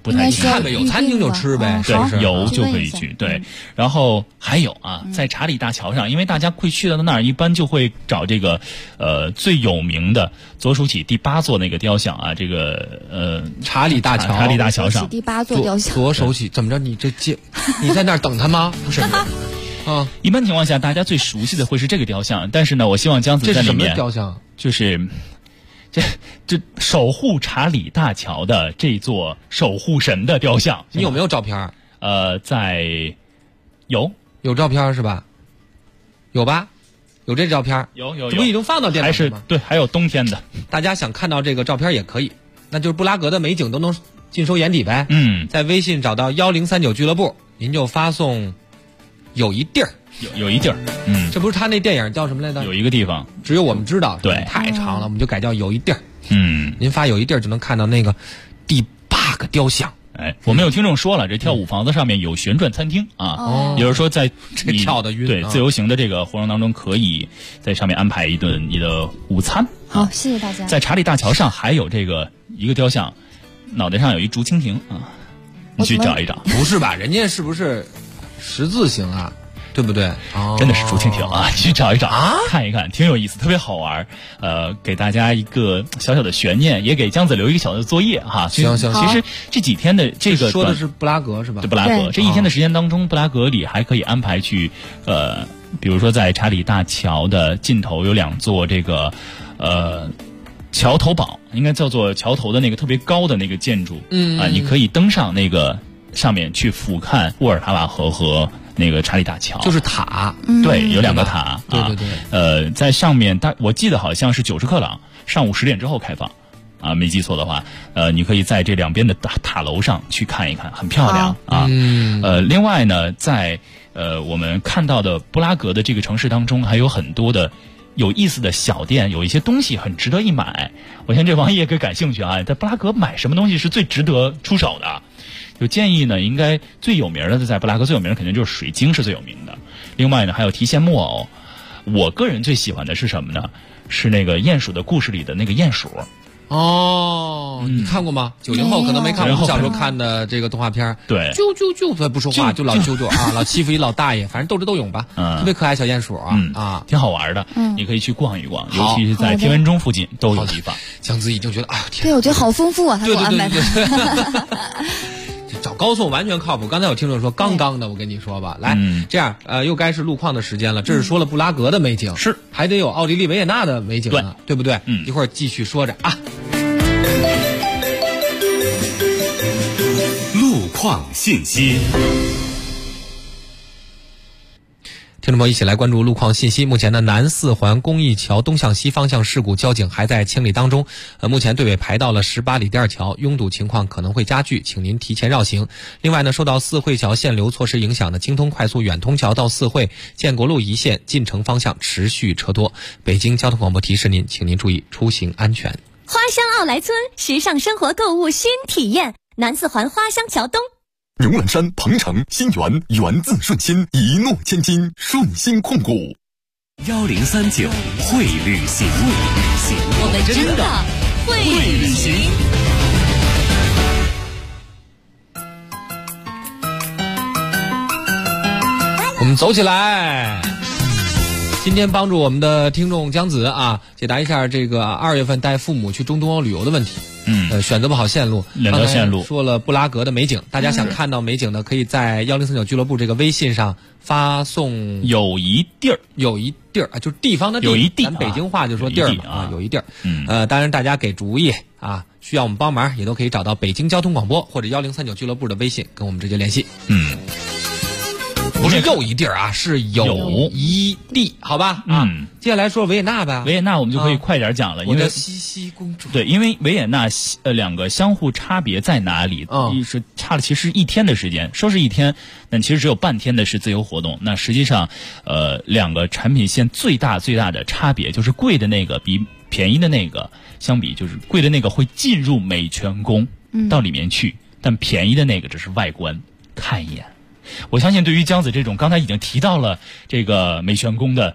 不太清楚。 看呗，有餐厅就吃呗，是不是？ 有就可以去。对，然后还有啊，在查理大桥上，因为大家会去到那儿，一般就会找这个最有名的左手起第8座那个雕像啊，这个查理大桥上第8座雕像， 左手起怎么着？你在那儿等他吗？不是。 一般情况下，大家最熟悉的会是这个雕像，但是呢，我希望姜子在里面。 这是什么雕像？ 就是这守护查理大桥的这座守护神的雕像。 你有没有照片？有照片是吧？有吧？有这照片？ 有， 这不已经放到电脑上吗？ 对，还有冬天的。 大家想看到这个照片也可以，那就是布拉格的美景都能尽收眼底呗。在微信找到1039俱乐部，您就发送。有一地儿， 有一地儿， 这不是他那电影叫什么来着？ 有一个地方， 只有我们知道， 对， 太长了，我们就改叫有一地儿。您发有一地儿就能看到那个第8个雕像。 哎，我们有听众说了，这跳舞房子上面有旋转餐厅啊，也就是说在这跳的晕， 对自由行的这个活动当中，可以在上面安排一顿你的午餐。 好，谢谢大家。 在查理大桥上还有这个一个雕像，脑袋上有一竹蜻蜓啊，你去找一找。 不是吧？人家是不是？十字形啊，对不对？ 真的是竹蜻蜓啊！去找一找啊，看一看，挺有意思，特别好玩。给大家一个小小的悬念，也给姜子留一个小的作业哈。 行。 其实这几天的这个说的是布拉格是吧？ 对，布拉格这一天的时间当中，布拉格里还可以安排去比如说在查理大桥的尽头有2座这个桥头堡，应该叫做桥头的那个特别高的那个建筑。你可以登上那个。上面去俯瞰沃尔塔瓦河和那个查理大桥， 就是塔， 对，有2个塔， 对。 在上面，我记得好像是90克朗，上午10点之后开放，啊，没记错的话，你可以在这2边的塔楼上去看一看，很漂亮啊。另外呢，在我们看到的布拉格的这个城市当中，还有很多的有意思的小店，有一些东西很值得一买。我相信这王爷哥感兴趣啊，在布拉格买什么东西是最值得出手的？就建议呢，应该最有名的在布拉格最有名的肯定就是水晶是最有名的。另外呢，还有提线木偶。我个人最喜欢的是什么呢？是那个鼹鼠的故事里的那个鼹鼠。 你看过吗？90后可能没看过，我们小时候看的这个动画片。 对， 啾，他不说话，就老啾啊，老欺负一老大爷，反正斗智斗勇吧，特别可爱小鼹鼠啊， 挺好玩的。你可以去逛一逛，尤其是在天文钟附近都有地方。 姜子已经觉得对，我觉得好丰富啊，他给我安排的。 找高颂完全靠谱。刚才有听众说刚的，我跟你说吧，来，这样又该是路况的时间了。这是说了布拉格的美景， 是还得有奥地利维也纳的美景呢，对不对？一会儿继续说着啊。 路况信息。 听众朋友，一起来关注路况信息。目前呢，南4环公益桥东向西方向事故，交警还在清理当中。目前队尾排到了18里店桥，拥堵情况可能会加剧，请您提前绕行。另外呢，受到四惠桥限流措施影响的京通快速远通桥到四惠、建国路一线进城方向持续车多。北京交通广播提示您，请您注意出行安全。 花乡奥莱村，时尚生活购物新体验，南4环花乡桥东。 牛栏山、鹏城、新源，源自顺心，一诺千金，顺心控股。 1039会旅行， 我们真的会旅行。 我们走起来。今天帮助我们的听众姜子啊，解答一下这个2月份带父母去中东欧旅游的问题。选择不好线路， 两条线路。 说了布拉格的美景，大家想看到美景的，可以在1039俱乐部这个微信上发送有一地儿啊，就是地方的地， 有一地， 咱北京话就说地儿嘛，有一地儿。当然大家给主意啊，需要我们帮忙，也都可以找到北京交通广播或者1039俱乐部的微信跟我们直接联系。不是有一地儿啊，是有一地，好吧？接下来说维也纳吧。 维也纳我们就可以快点讲了，因为西西公主。 对，因为维也纳2个相互差别在哪里？是差了其实1天的时间，说是1天，但其实只有半天的是自由活动。那实际上，2个产品线最大的差别就是贵的那个比便宜的那个相比，就是贵的那个会进入美泉宫到里面去，但便宜的那个只是外观看一眼。我相信对于姜子这种刚才已经提到了这个美泉宫的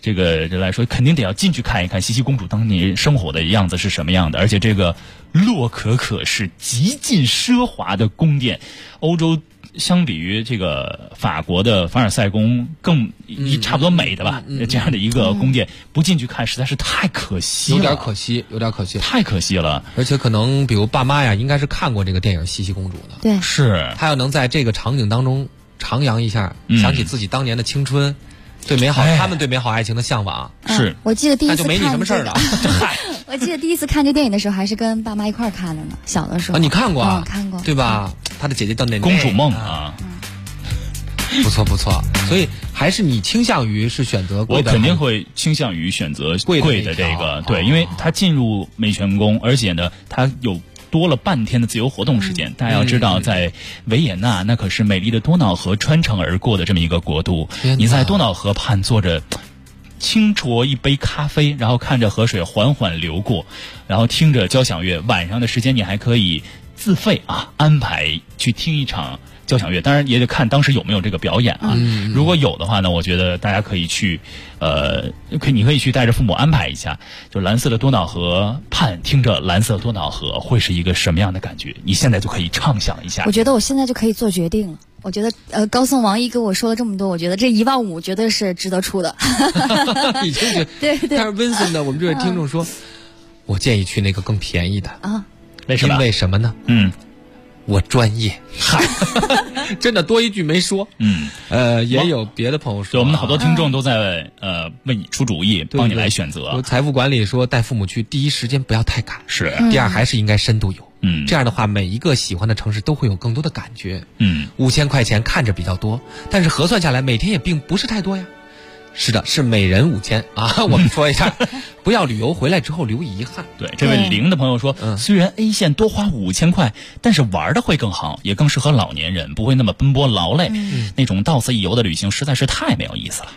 这个人来说，肯定得要进去看一看茜茜公主当年生活的样子是什么样的。而且这个洛可可是极尽奢华的宫殿，欧洲相比于这个法国的凡尔赛宫更差不多美的吧，这样的一个宫殿，不进去看实在是太可惜了， 有点可惜， 太可惜了。 而且可能比如爸妈呀，应该是看过这个电影《茜茜公主》的， 对， 是他要能在这个场景当中徜徉一下，想起自己当年的青春。对美好，他们对美好爱情的向往是。 我记得第一次看那就没你什么事儿了。 我记得第一次看这电影的时候，还是跟爸妈一块儿看的呢。小的时候你看过啊？ 看过， 对吧？他的姐姐叫奶奶。 公主梦啊， 不错。所以还是你倾向于是选择贵的？ 我肯定会倾向于选择贵的这个，对，因为他进入美泉宫，而且呢，他有多了半天的自由活动时间。大家要知道，在维也纳那可是美丽的多瑙河穿城而过的这么一个国度。你在多瑙河畔坐着轻酌一杯咖啡，然后看着河水缓缓流过，然后听着交响乐。晚上的时间你还可以自费安排去听一场交响乐，当然也得看当时有没有这个表演啊。如果有的话呢，我觉得大家可以去，你可以去带着父母安排一下，就蓝色的多瑙河畔听着蓝色多瑙河会是一个什么样的感觉？你现在就可以畅想一下。 我觉得我现在就可以做决定了。我觉得高颂王一跟我说了这么多，我觉得这15000绝对是值得出的。 已经是对。 但是 Vincent 呢，我们这位听众说，我建议去那个更便宜的啊。 因为什么呢？我专业，真的多一句没说。也有别的朋友说， 我们好多听众都在为你出主意，帮你来选择。 财富管理说，带父母去，第一时间不要太赶， 是。 第二还是应该深度游。这样的话，每一个喜欢的城市都会有更多的感觉。5000块钱看着比较多，但是核算下来每天也并不是太多呀。是的，是每人5000啊！我们说一下，不要旅游回来之后留遗憾。 对，这位零的朋友说，虽然 A 线多花5000块，但是玩的会更好，也更适合老年人，不会那么奔波劳累。那种到此一游的旅行实在是太没有意思了。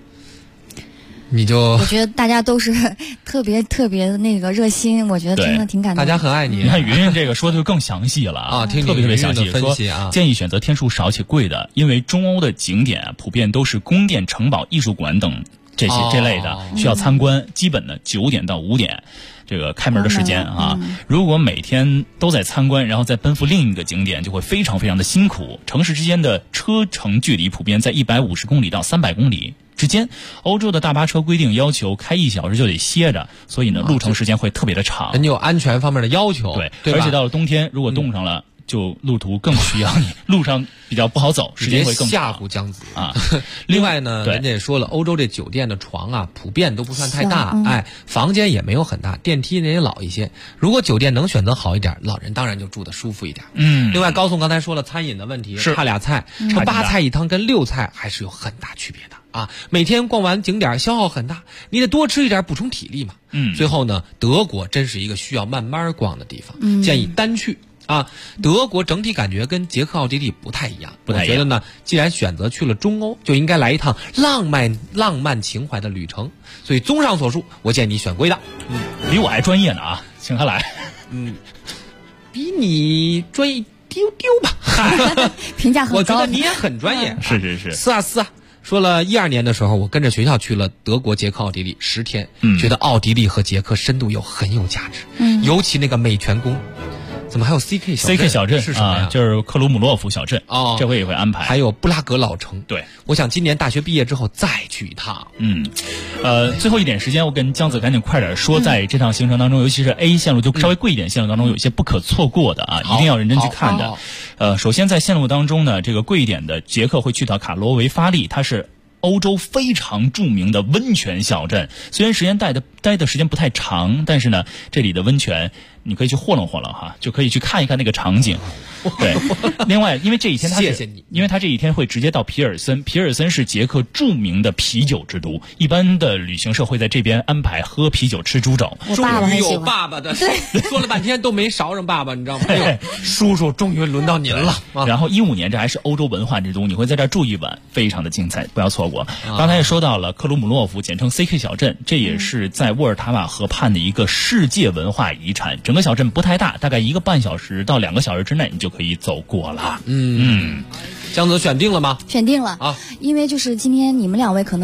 我觉得大家都是特别的那个热心，我觉得听了挺感动。 大家很爱你。 你看云云这个说的就更详细了啊，特别详细， 分析说建议选择天数少且贵的，因为中欧的景点普遍都是宫殿、城堡、艺术馆等这类的，需要参观。基本的9点到5点。这个开门的时间啊，如果每天都在参观，然后再奔赴另一个景点，就会非常的辛苦。城市之间的车程距离普遍在150公里到300公里之间。欧洲的大巴车规定要求开1小时就得歇着，所以呢，路程时间会特别的长。 你有安全方面的要求， 对，而且到了冬天，如果冻上了。就路途更需要你，路上比较不好走，时间会更吓唬姜子啊。 另外呢，人家也说了，欧洲这酒店的床啊，普遍都不算太大，房间也没有很大，电梯呢也老一些。如果酒店能选择好一点，老人当然就住得舒服一点。另外高颂刚才说了餐饮的问题，差俩菜，8菜一汤跟6菜还是有很大区别的啊。每天逛完景点消耗很大，你得多吃一点补充体力嘛。最后呢，德国真是一个需要慢慢逛的地方，建议单去。德国整体感觉跟捷克、奥地利不太一样。我觉得呢，既然选择去了中欧，就应该来一趟浪漫情怀的旅程。所以综上所述，我建议你选贵的。 比我还专业呢啊，请他来。 比你专业一丢丢吧。 评价很高。 我觉得你也很专业。 是。 是啊。说了12年的时候，我跟着学校去了德国、捷克、奥地利10天，觉得奥地利和捷克深度游很有价值。尤其那个美泉宫。怎么还有 CK 小镇是什么呀？ 就是克鲁姆洛夫小镇这回也会安排。 还有布拉格老城。 对， 我想今年大学毕业之后再去一趟。 最后一点时间，我跟姜子赶紧快点说，在这趟行程当中，尤其是 A 线路就稍微贵一点线路当中，有一些不可错过的啊，一定要认真去看的。首先在线路当中呢，这个贵一点的捷克会去到卡罗维发利，它是欧洲非常著名的温泉小镇。虽然时间待的时间不太长，但是呢，这里的温泉你可以去霍楞哈，就可以去看一看那个场景。对，另外，因为这一天谢谢你， 因为他这一天会直接到皮尔森。皮尔森是捷克著名的啤酒之都，一般的旅行社会在这边安排喝啤酒、吃猪肘。 我爸爸很喜欢。 有爸爸的，说了半天都没勺上爸爸，你知道吗？叔叔，终于轮到您了。 然后15年，这还是欧洲文化之都，你会在这儿住一晚，非常的精彩，不要错过。刚才也说到了克鲁姆洛夫，简称 CK 小镇，这也是在沃尔塔瓦河畔的一个世界文化遗产。整个小镇不太大，大概1个半小时到2个小时之内，你就可以走过了。 姜子选定了吗？ 选定了啊，因为就是今天你们2位可能从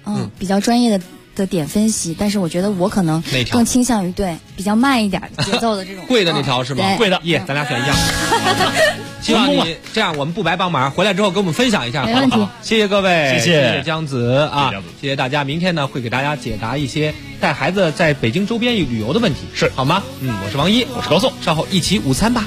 比较专业的点分析，但是我觉得我可能更倾向于对比较慢一点节奏的这种贵的那条是吗？ 贵的耶，咱俩选一样。希望你这样，我们不白帮忙，回来之后跟我们分享一下，好不好？谢谢各位，谢谢姜子啊，谢谢大家。明天呢会给大家解答一些带孩子在北京周边旅游的问题， 是好吗？我是王一， 我是高颂， 稍后一起午餐吧。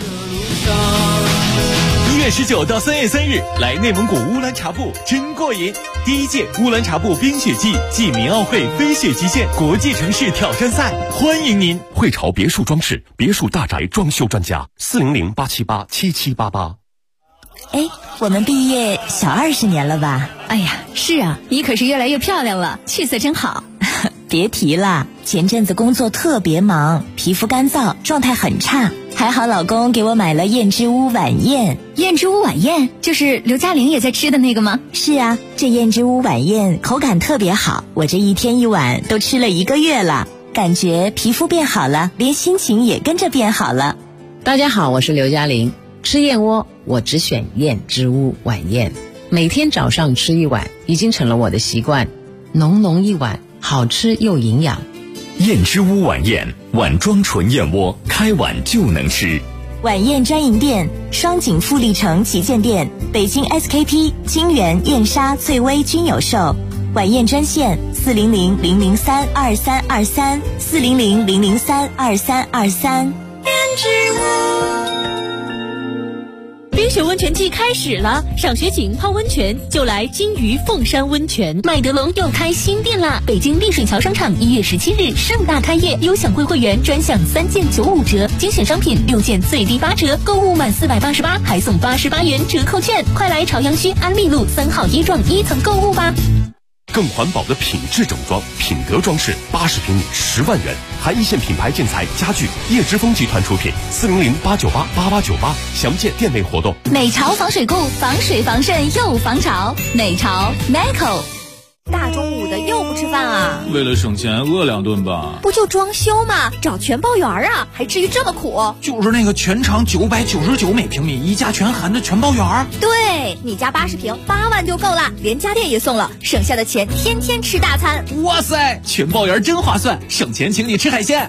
1月19到3月3日，来内蒙古乌兰察布真过瘾！第1届乌兰察布冰雪季暨民奥会飞雪极限国际城市挑战赛，欢迎您！ 汇潮别墅装饰别墅大宅装修专家，400-878-7788。 哎，我们毕业小20年了吧？ 哎呀，是啊，你可是越来越漂亮了，气色真好。 别提了，前阵子工作特别忙，皮肤干燥，状态很差。还好老公给我买了燕之屋晚宴。 燕之屋晚宴就是刘嘉玲也在吃的那个吗？ 是啊，这燕之屋晚宴口感特别好，我这一天一碗都吃了1个月了，感觉皮肤变好了，连心情也跟着变好了。 大家好，我是刘嘉玲。吃燕窝我只选燕之屋晚宴，每天早上吃1碗已经成了我的习惯，浓浓一碗，好吃又营养。 燕之屋晚宴，碗装纯燕窝，开碗就能吃。 晚宴专营店：双井富力城旗舰店、北京 SKP、金源、燕莎、翠微均有售。晚宴专线：400-003-2323，400-003-2323。 燕之屋。冰雪温泉季开始了，赏雪景泡温泉就来金鱼凤山温泉。麦德龙又开新店啦！北京丽水桥商场1月17日盛大开业，优享会员专享3件95折，精选商品6件最低8折，购物满488还送88元折扣券。快来朝阳区安利路3号1幢1层购物吧！ 更环保的品质整装，品德装饰，80平米10万元，含一线品牌建材家具，叶之峰集团出品，400-898-8898，详见店内活动。 美潮防水固，防水防渗又防潮，美潮 Meco。 大中午的又不吃饭啊？ 为了省钱饿2顿吧。 不就装修吗？找全包园啊，还至于这么苦？ 就是那个全长999每平米，一价全含的全包园。 对，你家80平8万就够了，连家电也送了，省下的钱天天吃大餐。 哇塞，全包园真划算，省钱请你吃海鲜。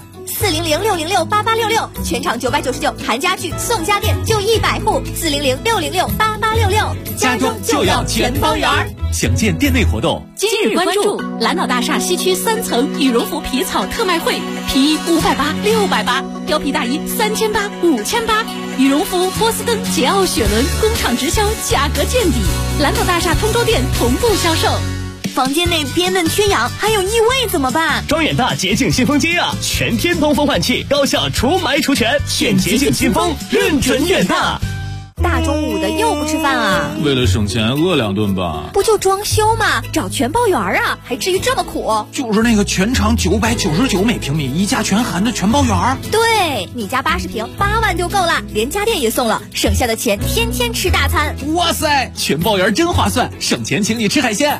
400-606-8866，全场999，含家具送家电，就100户。400-606-8866， 家中就要全包园。详见店内活动。 今日关注蓝岛大厦西区3层羽绒服皮草特卖会，皮衣580、680，貂皮大衣3800、5800，羽绒服波司登、捷奥雪伦工厂直销，价格见底。蓝岛大厦通州店同步销售。 房间内憋闷缺氧，还有异味怎么办？ 装远大洁净新风机啊，全天通风换气，高效除霾除醛，选洁净新风，认准远大。 大中午的又不吃饭啊？ 为了省钱饿2顿吧。 不就装修吗？找全包园啊，还至于这么苦？ 就是那个全长999每平米，一价全含的全包园。 对，你家80平8万就够了，连家电也送了，省下的钱天天吃大餐。 哇塞，全包园真划算，省钱请你吃海鲜。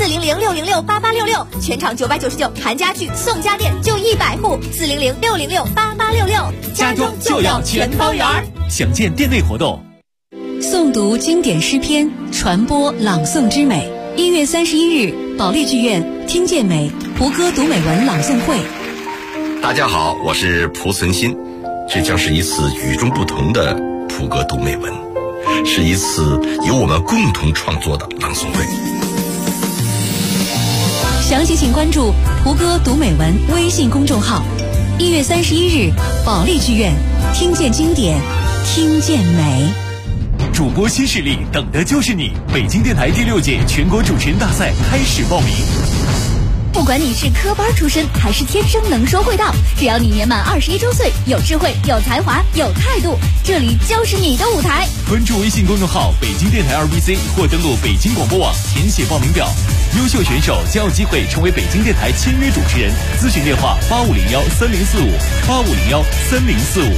400-606-8866，全场999，含家具送家电，就100户。400-606-8866， 家中就要全包园。详见店内活动。 诵读经典诗篇，传播朗诵之美。1月31日，保利剧院听见美蒲歌读美文朗诵会。 大家好，我是蒲存昕，这将是一次与众不同的蒲歌读美文，是一次由我们共同创作的朗诵会。 详细请关注蒲歌读美文微信公众号。1月31日，保利剧院听见经典，听见美。 主播新势力，等的就是你！北京电台第6届全国主持人大赛开始报名。 不管你是科班出身还是天生能说会道，只要你年满21周岁，有智慧、有才华、有态度，这里就是你的舞台。 关注微信公众号北京电台2BC 或登录北京广播网填写报名表，优秀选手将有机会成为北京电台签约主持人。咨询电话8501-3045，8501-3045。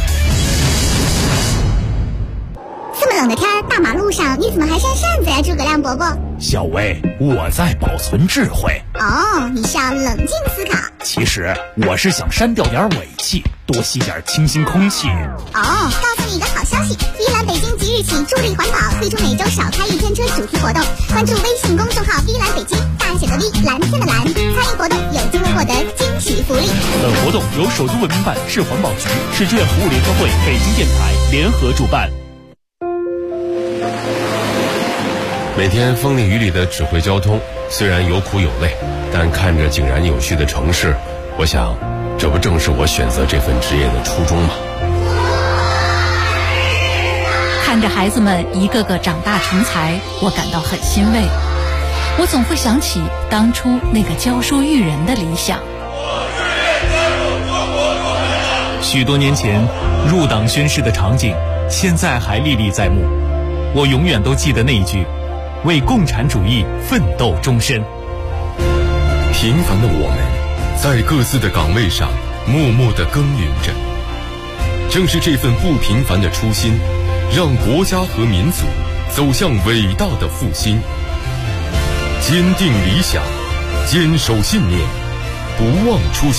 这么冷的天，大马路上你怎么还扇扇子呀，诸葛亮伯伯？ 小薇，我在保存智慧。 哦，你是要冷静思考。 其实我是想删掉点尾气，多吸点清新空气。 哦，告诉你一个好消息，依兰北京即日起助力环保，推出每周少开一天车主题活动。关注微信公众号“依兰北京”，大写的 V， 蓝天的蓝，参与活动有机会获得惊喜福利。 本活动由首都文明办、市环保局、市志愿服务联合会、北京电台联合主办。 每天风里雨里的指挥交通，虽然有苦有累，但看着井然有序的城市，我想，这不正是我选择这份职业的初衷吗？ 看着孩子们一个个长大成才，我感到很欣慰。我总会想起当初那个教书育人的理想。 许多年前入党宣誓的场景，现在还历历在目。我永远都记得那一句：为共产主义奋斗终身。 平凡的我们，在各自的岗位上默默地耕耘着。正是这份不平凡的初心，让国家和民族走向伟大的复兴。坚定理想，坚守信念，不忘初心。